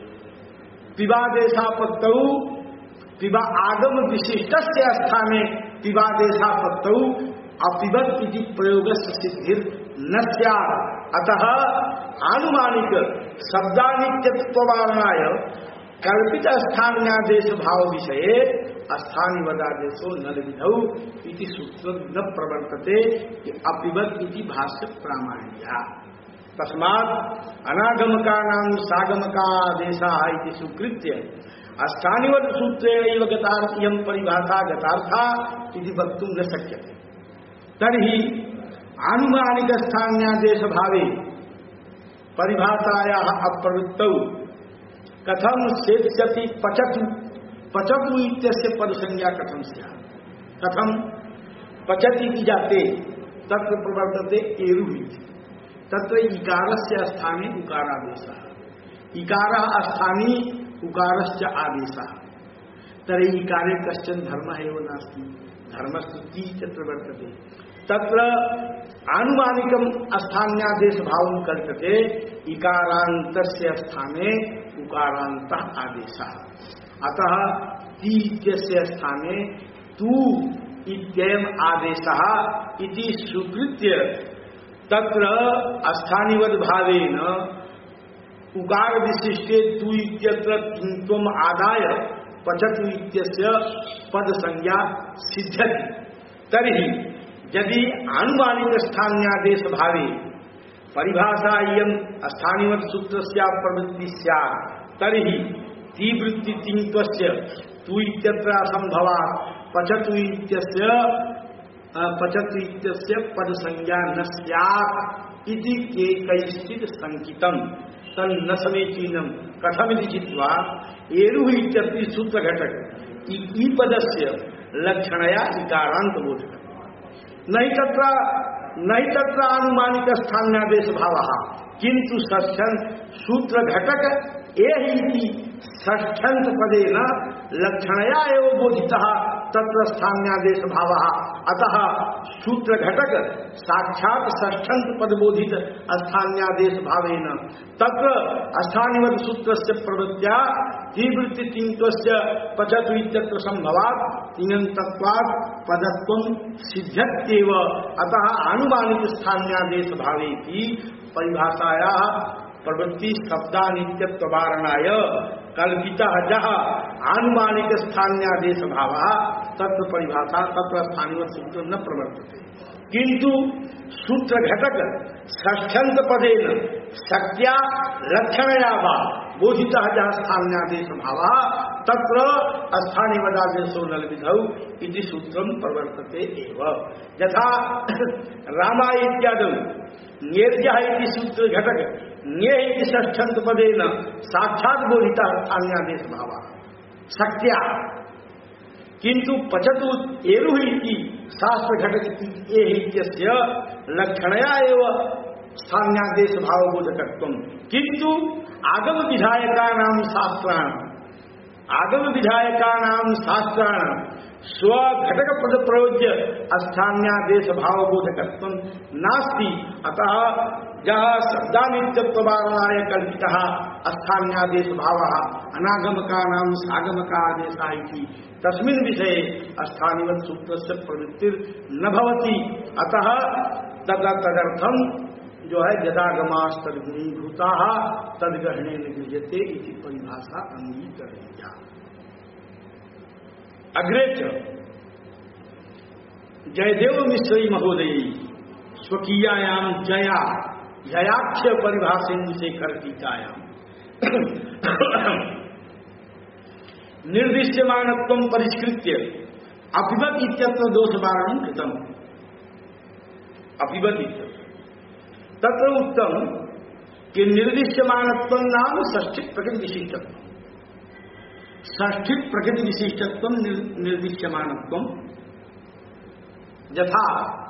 पिबादेशापत्तौ पिबा आगम विशिष्टस्य स्थाने पिबादेशापत्तौ अपिबत इति प्रयोगस्य सिद्धिर न स्यात् अतः आनुमानिक शब्दानित्यत्ववारणाय कल्पित स्थान्यादेश भाव विषये स्थानिवदादेशो न विधौ इति सूत्र न प्रवर्तते अपिबत इति भाष्य प्रामाण्या तस्मात् अनागमकानां सागमकादेशः इति स्वीकृत्य स्थानिवद सूत्रेणैव गतार्थ्यं परिभाषा गतार्था इति वक्तुं न शक्यते तर्हि आनुमानिक स्थान्यादेश भावे परिभाषायाः अप्रवृत्तौ कथं सेत्स्यति पचतु पचतु इत्यस्य पदसंज्ञा कथं स्यात् कथं पचति इति जाते तत्र प्रवर्तते एरुः तत्र इकारस्य स्थाने उकारादेशः इकारः स्थानी उकारश्च आदेशः तर्हि इकारे कश्चन धर्मः एव नास्ति धर्मस्तुति तत्र वर्तते तत्र आनुमानिकं स्थान्यादेश भावं कल्पते इकारान्तस्य स्थाने उकारान्तः आदेशः अतः ति इत्यस्य स्थाने तु इत्ययम् आदेशः इति स्वीकृत्य तत्र स्थानिवद भावेन उकार विशिष्टे तु इत्यत्र किंत्वम आदाय पचतु इत्यस्य पद संज्ञा सिद्ध्यति तर्हि यदि आनुमानिक स्थान्यादेश भावे परिभाषा इयं स्थानिवद सूत्रस्य प्रवृत्ति स्यात् तर्हि तीवृत्ति तिङ्त्वस्य तु इत्यत्र असंभवात् पचतु इत्यस्य पद संज्ञा न स्यात् इति कैश्चित् संकितम् तन्न समीचीनम् कथमिति चित्वा एरुः इत्यपि सूत्र घटक ई पदस्य लक्षणया इकारांत बोधक नहीं तत्र आनुमानिक स्थान्यादेश भावः किंतु षष्ठ्यंत सूत्र घटक एहि षष्ठ्यंत पदेन लक्षणया एव बोधितः तत्र स्थान्यादेश भावः अतः सूत्र घटक साक्षात् षष्ठ्यंत पद बोधित स्थान्यादेश भावेन तत्र स्थानिवद सूत्रस्य प्रवृत्त्या तीवृत्ति तिङ्त्वस्य पचतु इत्यत्र संभवात् तिङन्तत्वात् पदत्वं सिद्ध्यत्येव अतः आनुमानिक स्थान्यादेश भावेति परिभाषायाः प्रवृत्ति शब्दानित्यत्ववारणाय कल्पितः जः आनुमानिक स्थान्यादेश भावः तत्र परिभाषा तत्र स्थानिवद सूत्र न प्रवर्तते किंतु सूत्र घटक षष्ठ्यंत पदेन शक्त्या लक्षणया वा बोधितः जः स्थान्यादेश भावः तत्र स्थानिवदादेशो न विधौ इति सूत्रं प्रवर्तते एव यथा रामाय इत्यादौ न्येर्यः इति सूत्र घटक न्ये इति षष्ठ्यंत पदेन साक्षात् बोधितः स्थान्यादेश भावः शक्त्या किंतु पचतु एरुः इति शास्त्र घटक इत्यस्य लक्षणया एव स्थान्यादेश भाव बोधकत्वं किंतु आगम विधायकानां शास्त्राणां स्व घटक पद प्रयोज्य स्थान्यादेश भाव बोधकत्वं नास्ति अतः जः शब्दानित्यत्ववारणाय कल्पितः स्थान्यादेश भावः अनागमकानां सागमकादेशः इति तस्मिन् विषये स्थानिवद सूत्रस्य प्रवृत्तिर् न भवति अतः तदर्थं जो है यदागमास्तद्गुणीभूताः तद्ग्रहणेन गृह्यते इति परिभाषा अंगीकरणीया। अग्रे च जयदेव मिश्री महोदय स्वकीयायां जयाख्य परिभाषेन्दुशेखर टीकायां निर्दिश्यमानत्वं परिष्कृत्य अपिबत इत्यत्र दोष वारणं कृतम्। अपिबत इत्यत्र तत्र उत्तम कि निर्दिश्यमानत्वं नाम षष्ठी प्रकृति विशिष्टत्वम्। षष्ठी प्रकृति विशिष्टत्वं निर्दिश्यमानत्वं यथा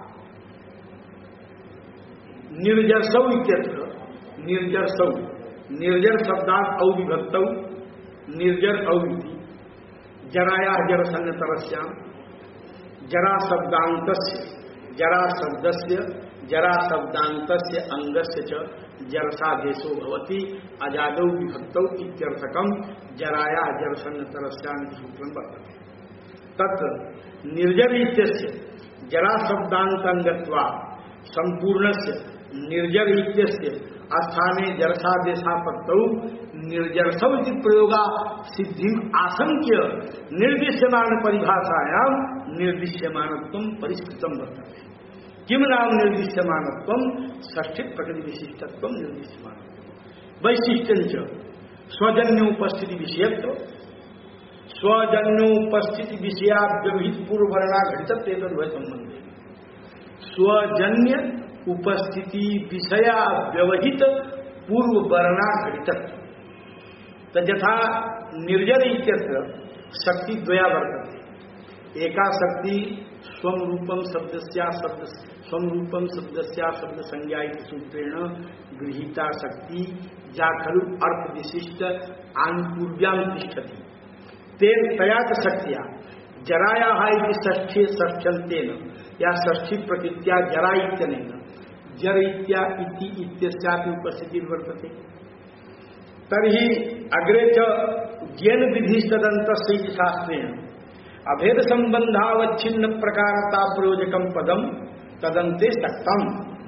निर्जरसौ इत्यत्र निर्जरसौ निर्जर शब्दात् अविभक्तौ निर्जर अविधि जराया जरसन्नतरस्यां जरा शब्दान्तस्य जरा शब्दस्य जरा शब्दान्तस्य अंगस्य च जरसादेशो भवति अजादौ विभक्तौ इत्यर्थकं जराया जरसन्नतरस्यां सूत्रं वर्तते। तत्र निर्जर इत्यस्य जरा शब्दान्तंगत्वा संपूर्णस्य निर्जर इत्यस्य स्थाने जरसादेशापत्तौ निर्जरसौ इति प्रयोगा सिद्धिम आशंक्य निर्दिश्यमान परिभाषायां निर्दिश्यमानत्वं परिष्कृतं वर्तते। किम नाम निर्दिश्यमानत्वं षष्ठी प्रकृति विशिष्टत्वं निर्दिश्यमानत्वं वैशिष्ट्यञ्च स्वजन्योपस्थिति विषयत्व स्वजन्योपस्थिति विषयाव्यवहित पूर्ववर्णा घटितत्व तद्वय संबंधे स्वजन्य उपस्थिति विषया व्यवहित पूर्व वर्णा घटितत्व तथा निर्जर इत्यत्र शक्ति द्वया वर्तते। एका शक्ति स्वम रूपम शब्दस्या शब्द स्वम रूपम शब्दस्या शब्द संज्ञा इति सूत्रेण गृहीता शक्ति जा खलु अर्थ विशिष्ट आनुपूर्व्यां तिष्ठति तेन तया च शक्त्या जरायाः इति षष्ठे षष्ठ्यन्तेन या षष्ठी प्रकृत्या जरा इत्यनेन जर इत्या इति इत्यस्यापि उपस्थिति वर्तते। तर्हि अग्रे च ज्ञान विधिस्तदन्तस्य इति शास्त्रेण अभेद संबंधावच्छिन्न प्रकारता प्रयोजकं पदम तदन्ते सक्तम।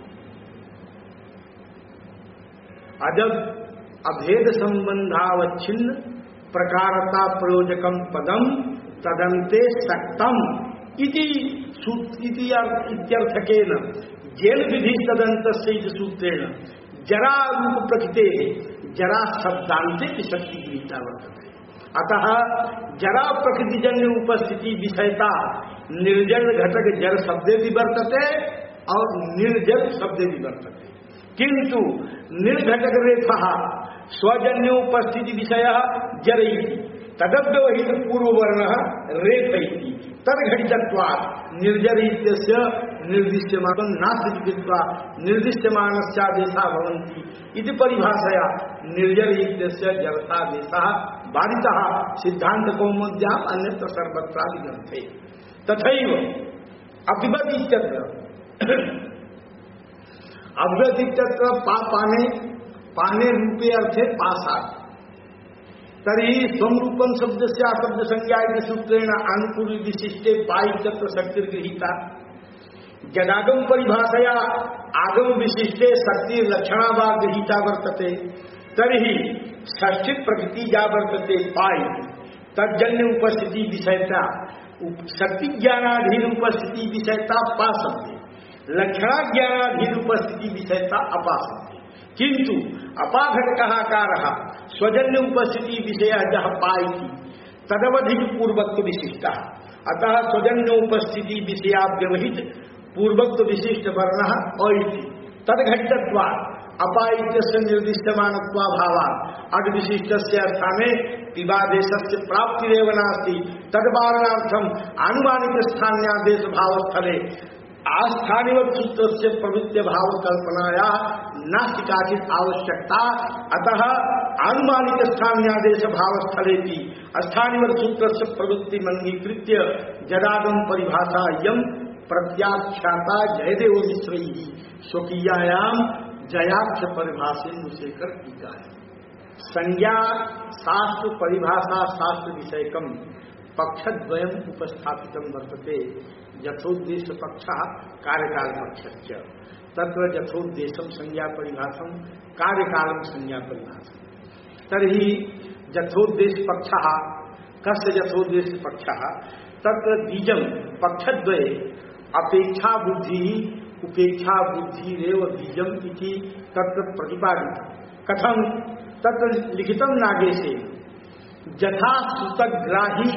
अजब अभेद संबंधावच्छिन्न प्रकारता प्रयोजकं पदम तदन्ते सक्तम इति इत्यर्थकेन जेल विधि तदन्तस्य इति सूत्रेण जरा रूप प्रकृते जरा शब्दान्ते की शक्ति गृहीता वर्तते। अतः जरा प्रकृतिजन्य उपस्थिति विषयता निर्जल घटक जल शब्दे भी वर्तते और निर्जल शब्दे भी वर्तते। किंतु निर्घटक रेफा स्वजन्य उपस्थिति विषय जरैति तदव्यवहित पूर्व वर्ण रेफैति तद्घटितत्वात् निर्जर इत्यस्य निर्दिश्यमानं नास्तित्वा निर्दिश्यमानस्यादेशा भवन्ति इति परिभाषया निर्जर इत्यस्य जरसादेशः बाधितः सिद्धांत कौमुद्याम् अन्यत्र सर्वत्रापि ग्रन्थे। तथैव अपिबत इत्यत्र अपिबत इत्यत्र पाने रूपे अर्थे पासात् तरी स्वरूपम शब्द से शब्द संज्ञा सूत्रेण अनुकूल विशिष्टे पाइत्यत्र शक्ति गृहीता जदागम परिभाषया आगम विशिष्टे शक्ति लक्षणा वा गृहीता वर्तते। तरी षष्ठी प्रकृति जा वर्तते पाई तज्जन्य उपस्थिति विषयता शक्ति ज्ञानाधीन उपस्थिति विषयता पासते लक्षणा ज्ञानाधीन उपस्थिति विषयता अपासते। किंतु अपाघटकः स्वजन्य उपस्थिति विषय जह पाई तदवधि पूर्वत्व विशिष्टा अतः स्वजन्य उपस्थिति विषयाव्यवहित पूर्वत्व विशिष्ट वर्ण अइति तदघटितत्वात् अपाइत्यस्य निर्दिष्टमानत्वाभावात् अड विशिष्टस्य अर्थाने पिबादेशस्य प्राप्तिरेव नास्ति तद्वारणार्थम आनुमानिक स्थान्यादेश भावस्थले आस्थानिवत् सूत्रस्य प्रवृत्ति भाव कल्पनाया नास्ति काचित् आवश्यकता। अतः आनुमानिक स्थान्यादेश भावस्थलेपि स्थानिवत् सूत्रस्य प्रवृत्ति मङ्गीकृत्य जदागम परिभाषा यम प्रत्याख्याता जयदेव मिश्रैः स्वकीयायां जयाख्य परिभाषेन्दुशेखर टीका है। संज्ञा शास्त्र परिभाषा शास्त्र विषयकम पक्षद्वयम् उपस्थापितं वर्तते यथोद्देश्य पक्षः कार्यकाल पक्षश्च तत्र यथोद्देश्यं संज्ञा परिभाषं कार्यकालं संज्ञा परिभाषं। तर्हि यथोद्देश्य पक्षः कस्य यथोद्देश्य पक्षः तत्र बीजं पक्षद्वये अपेक्षा बुद्धि उपेक्षा बुद्धिरेव बीजम् इति तत्र प्रतिपादितं। कथं तत्र लिखितं नागेशे यथा श्रुतग्राही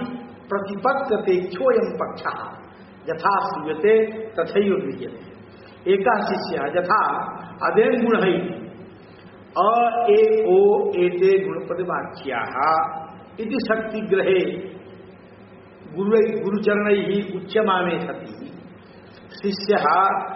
प्रतिपत्तेक्षोयम पक्ष यथा श्रूयते तथैव गृह्यते। एका शिष्य यथा अदेन गुण अ ए ओ एते गुणपदवाक्याः इति शक्तिग्रहे गुरुचरणैः उच्यमाने सति शिष्यः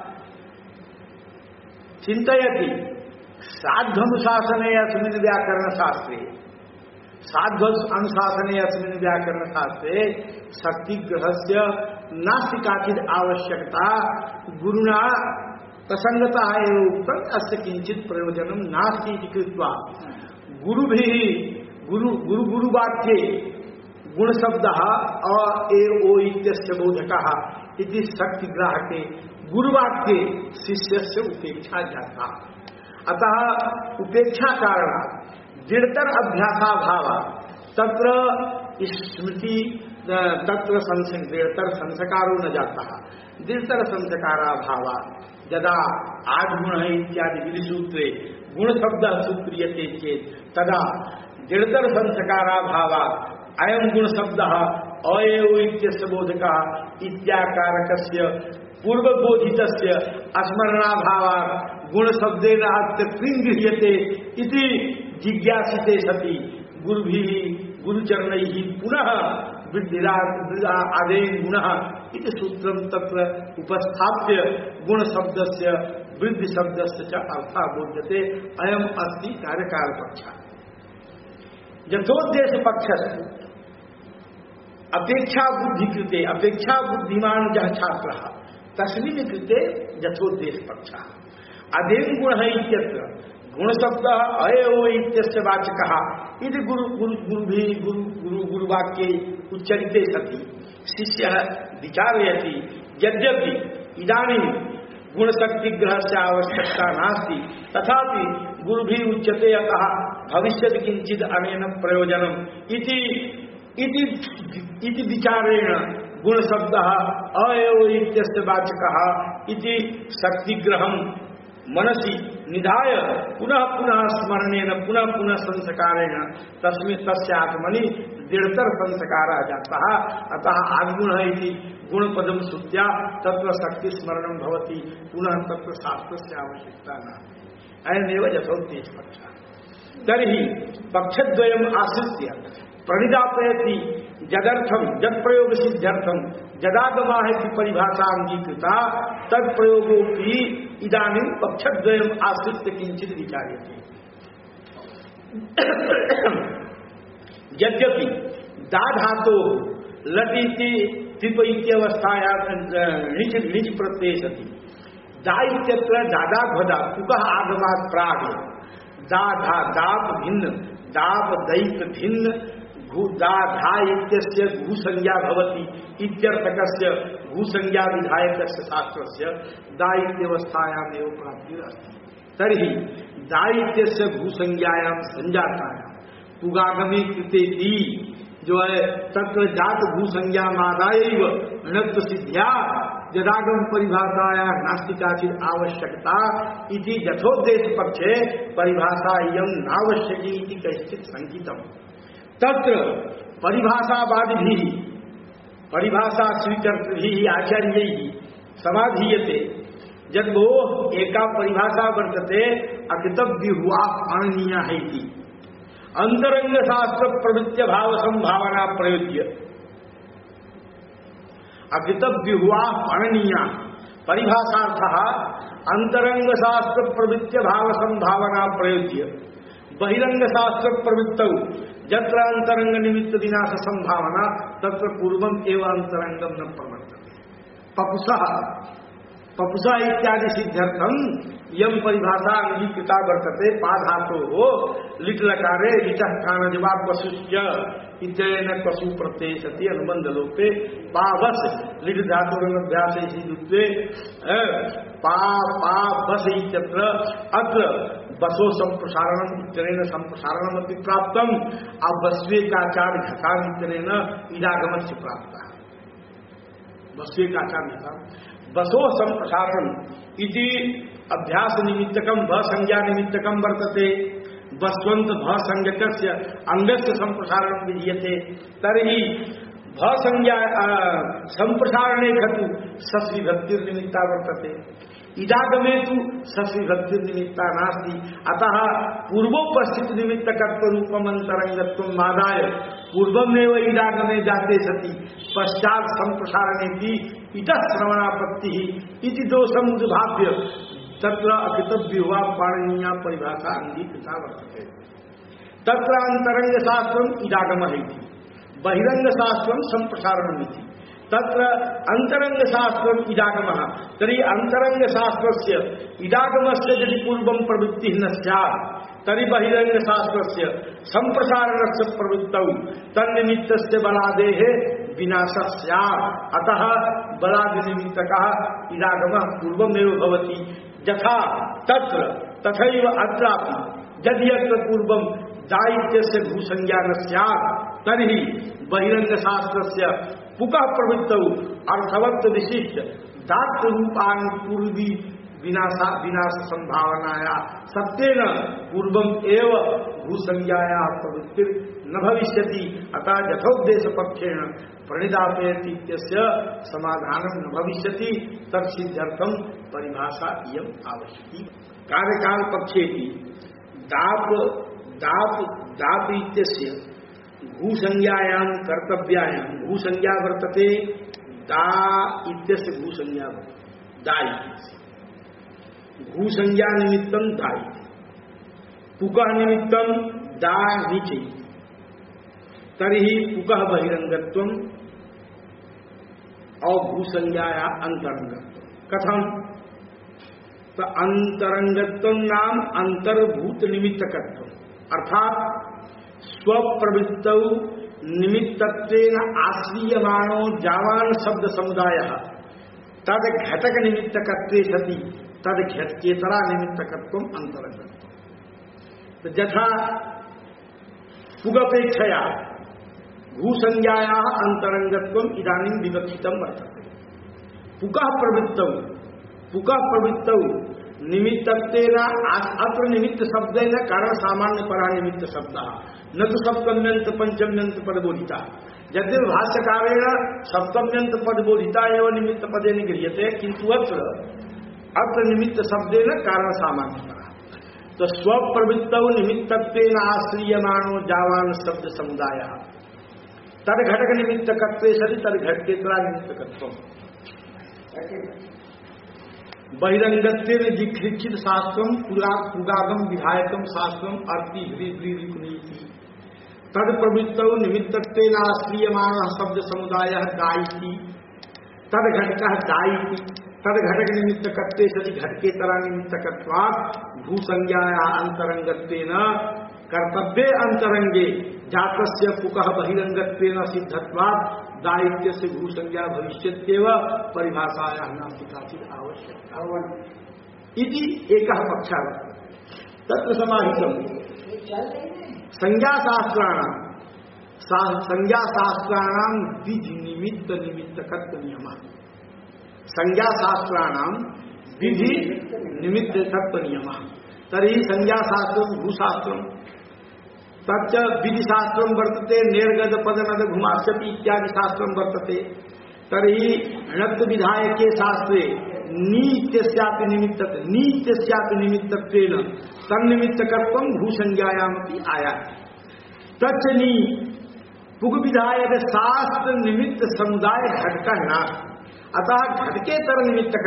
चिन्तयति साध्वनुशासने अस्मिन् व्याकरणशास्त्रे साध्वनुशासने अस्मिन् व्याकरणशास्त्रे शक्तिग्रहस्य नास्ति काचित् आवश्यकता गुरुणा प्रसंगता एव उक्तम् अस्य किंचित् प्रयोजनं नास्ति इति कृत्वा गुरुभिः गुरुवाक्ये गुणशब्दः अ ए ओ इत्यस्य बोधकः इति शक्तिग्राहके गुरुवाक्ये शिष्यस्य उपेक्षा जाता। अतः उपेक्षा कारणात् दृढ़तर अभ्यासाभावात् तत्र स्मृति तत्र दृढ़तर संस्कारो न जाता। दृढ़तर संस्काराभावात् यदा आद्गुण इत्यादि विधिसूत्रे गुणशब्दः स्वीक्रियते चेत् तदा दृढ़तर संस्काराभावात् अयं गुणशब्दः अएव इत्यस्य बोधकः इत्याकारकस्य पूर्वबोधितस्य स्मरणाभावात् गुणशब्देन अत्र किं गृह्यते इति जिज्ञासिते सति गुरुभिः गुरुचरणैः पुनः वृद्धिरादेन गुणः इति सूत्रं तत्र उपस्थाप्य गुणशब्दस्य वृद्धिशब्दस्य च अर्थः बोध्यते। अयम् अस्ति कार्यकालपक्षः। यथोद्देशपक्षस्य अपेक्षा बुद्धि कृते अपेक्षा बुद्धिमान जः छात्रः तस्मिन् कृते यथोद्देशपक्षः। अदेन गुणः इत्यत्र गुणशब्दः अएव इत्यस्य वाचकः इति गुरुवाक्ये उच्चरिते सति शिष्यः विचारयति यद्यपि इदानीं गुणशक्तिग्रहस्य आवश्यकता नास्ति तथापि गुरुभिः उच्यते अतः भविष्यति किंचित् अनेन प्रयोजनम् इति विचारेण गुणशब्दः अएव इत्यस्य वाचकः इति शक्तिग्रहं मनसि निधाय पुनः पुनः स्मरणेन पुनः पुनः संस्कारेण तस्य आत्मनि दृढ़तर संस्कारः जातः। अतः आद्गुणः इति गुणपदं श्रुत्या तत्र शक्ति स्मरणं भवति पुनः तत्र शास्त्रस्य आवश्यकता नास्ति। अयमेव यथोद्देशपक्षः। तर्हि पक्षद्वयम् आश्रित्य प्रणिदापयति जदर्थम जत्प्रयोग सिद्ध्यर्थम जदागमाः इति परिभाषा अंगीकृता तत्प्रयोगोऽपि इदानीं पक्षद्वयम् आश्रित्य किंचित् विचार्यते। यद्यपि दा धातोः लटिति तिप इत्यवस्थायां णिच् प्रत्यये सति दा इत्यत्र दादाध्वदा कुकः आगमात् प्राग् दा धा दाप भिन्न दाप दैप भिन्न धा धा इत्यस्य भूसंज्ञा भवति इत्यर्थकस्य भूसंज्ञा विधायकस्य शास्त्रस्य दा इत्यवस्थायामेव प्राप्तिरस्ति। तर्हि दा इत्यस्य भूसंज्ञायां संजातायां पुगागमे कृते दी जो है तत्र जात भूसंज्ञामादायैव णत्व सिद्ध्या जदागम परिभाषाया नास्तिकाचित् आवश्यकता इति यथोद्देश पक्षे परिभाषा इयं नावश्यकी इति कैश्चित् संकितम्। तत्र परिभाषावादिभिः परिभाषा स्वीकर्तृभिः आचार्यैः समाधीयते यद्वो एका परिभाषा वर्तते अकृतव्युः पाणनीयः इति अंतरंग शास्त्र प्रवृत्ति भाव संभावना प्रयोज्य अकृतव्युः पाणनीया परिभाषार्थः अंतरंग शास्त्र प्रवृत्ति भाव संभावना प्रयोज्य बहिरंग शास्त्र प्रवृत्तौ यत्र अंतरंग निमित्त विनाश संभावना तत्र पूर्वम एव अंतरंगम न प्रवर्तते। पपुषा इत्यादि सिद्ध्यर्थम यम परिभाषा अंगीकृता वर्तते पाधातोः लिट् लकारे लिटः काणजवा पशुश्च इत्यनेन पशु प्रत्यये सति अनुबंधलोपे पावस लिट् धातुरनभ्यासे सिद्धत्वे पा बस इत्यत्र अत्र बसो संप्रसारणम् इत्यनेन संप्रसारणमपि प्राप्तम् अवस्वेकाचार घटान् इत्यनेन इडागमस्य प्राप्तः। वस्वेकाचार घटान् बसो संप्रसारण इति अभ्यास निमित्तकम भ संज्ञा निमित्तकम वर्तते बस्वंत भ संज्ञकस्य अंगस्य संप्रसारण विधीयते। तर्हि भ संज्ञा संप्रसारणे खतु सस्विभक्तिर्निमित्ता वर्तते, इदागमे तु सस्विभक्तिर्निमित्ता नास्ति। अतः पूर्वोपस्थित निमित्तकत्व रूपमंतरंगत्वं मादाय पूर्वमेव इदागमे जाते सति पश्चात संप्रसारणे भी इतः श्रवणापत्ति इति दोषम् उद्भाव्य तत्र अकृतव्य हुआ पाणिनीया परिभाषा अंगीकृता वर्तते। तत्र अंतरंग शास्त्रम् इदागमः इति, बहिरंग शास्त्रम् संप्रसारणम् इति। तत्र अंतरंग शास्त्रम् इदागमः, तर्हि अंतरंग शास्त्रस्य इदागमस्य यदि पूर्वं प्रवृत्तिः न स्यात् तर्हि बहिरंग शास्त्रस्य संप्रसारणस्य प्रवृत्तौ तन्निमित्तस्य बलादेः विनाशः स्यात्। अतः बलादिनिमित्तकः इदागमः पूर्वमेव भवति। यथा तत्र तथैव अत्रापि यदि अत्र पूर्वं दायित्वस्य भूसंज्ञा न स्यात् तर्हि बहिरंग शास्त्रस्य पुकः प्रवृत्तौ अर्थवत्व विशिष्ट दात्व रूपानुपूर्वी विनाश संभावनाया सत्येन पूर्वम एव भूसंज्ञाया प्रवृत्ति न भविष्यति। अतः यथोपदेश पक्षेण प्रणिदापयति इत्यस्य समाधानं न भविष्यति। तत्सिद्ध्यर्थं परिभाषा इयम् आवश्यकी। कार्यकाल पक्षेपि दाप इत्यस्य भूसंज्ञायां कर्तव्यायां भूसंज्ञा वर्तते। दा इत्यस्य भूसंज्ञा दायि भूसंज्ञा निमित्तं दायि पुकः निमित्तं दा नीचे तर्हि पुकः बहिरंगत्वम् और भूसंज्ञाया अंतरंगत्वम्। कथम? तो अंतरंगत्वम् नाम अंतर्भूत निमित्तकत्वम्, अर्थात स्वप्रवृत्तौ निमित्तत्वेन आश्रीयमाणो जावान शब्द समुदायः तद घटक निमित्तकत्वे सति तद घटकेतरा निमित्तकत्वम् अंतरंगत्वम्। तो यथा पुगपेक्षया भूसंज्ञायाः अंतरंगत्वम् इदानीं विवक्षितं वर्तते। पुकः प्रवृत्तौ निमित्तत्वेन अत्र निमित्त शब्देन कारण सामान्य परा निमित्त शब्दः न तो सप्तम्यंत पंचम्यंत पदबोधिता। यद्य भाष्यकारेण सप्तम्यंत पदबोधिता एवं निमित्त पदे गृह्यते, किंतु अत्र निमित्त शब्देन कारण सामान्य परा। तो स्वप्रवृत्तौ निमित्तत्वेन आश्रीयमाणो जावान शब्द समुदायः तद घटक निमित्तकत्वे सति तद घटकेतरा निमित्तकत्वम्। बहिरंगत्वेन जिघ्रिक्षित शास्त्रम् पुगागम विधायकम शास्त्रम् अर्ति ह्रीति तद प्रवृत्तौ निमित्तत्वेन आश्रीयमाणः शब्द समुदायः दायिति तद घटकः दायिति तद घटक निमित्तकत्वे सति घटकेतरा निमित्तकत्वात् भूसंज्ञायाः अंतरंगत्वेन कर्तव्ये अंतरंगे जातस्य पुकः बहिरंगत्वेन सिद्धत्वात् दायित्वस्य भूसंज्ञा भविष्यत्येव परिभाषायाः नास्ति काचित् आवश्यकता इति एकः पक्षः वर्तते। तत्र समाहितं संज्ञाशास्त्राणां विधि निमित्त निमित्तकत्व नियमः। संज्ञाशास्त्राणां विधि निमित्तकत्व नियमः। तर्हि संज्ञाशास्त्रं भूशास्त्रं तच्च विधिशास्त्रं वर्तते। निर्गत पदनद घुमास्यति इत्यादि शास्त्रं वर्तते। तर्हि णत्व विधायके शास्त्रे नीत्यस्यापि निमित्तत्वेन तन्निमित्तकत्वं भूसंज्ञायामपि आयाति। तच्च नी पुग विधायक शास्त्र निमित्त समुदाय घटकः नास्ति। अतः घटकेतर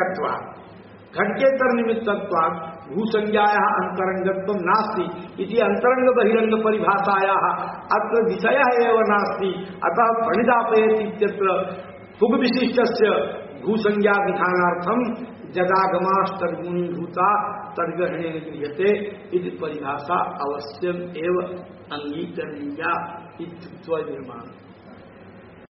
निमित्तत्वात् भूसंज्ञायाः अंतरंगत्वं नास्ति इति अंतरंग बहिरंग परिभाषायाः अत्र विषयः एव नास्ति। अतः प्रणिदापयति इत्यत्र पुग विशिष्टस्य भूसंज्ञा विधानार्थं जदागमास्तर्गुणीभूता तद्ग्रहणेन क्रियते इति परिभाषा अवश्यम् एव अंगीकरणीया इत्युक्त्वा निर्माणम्।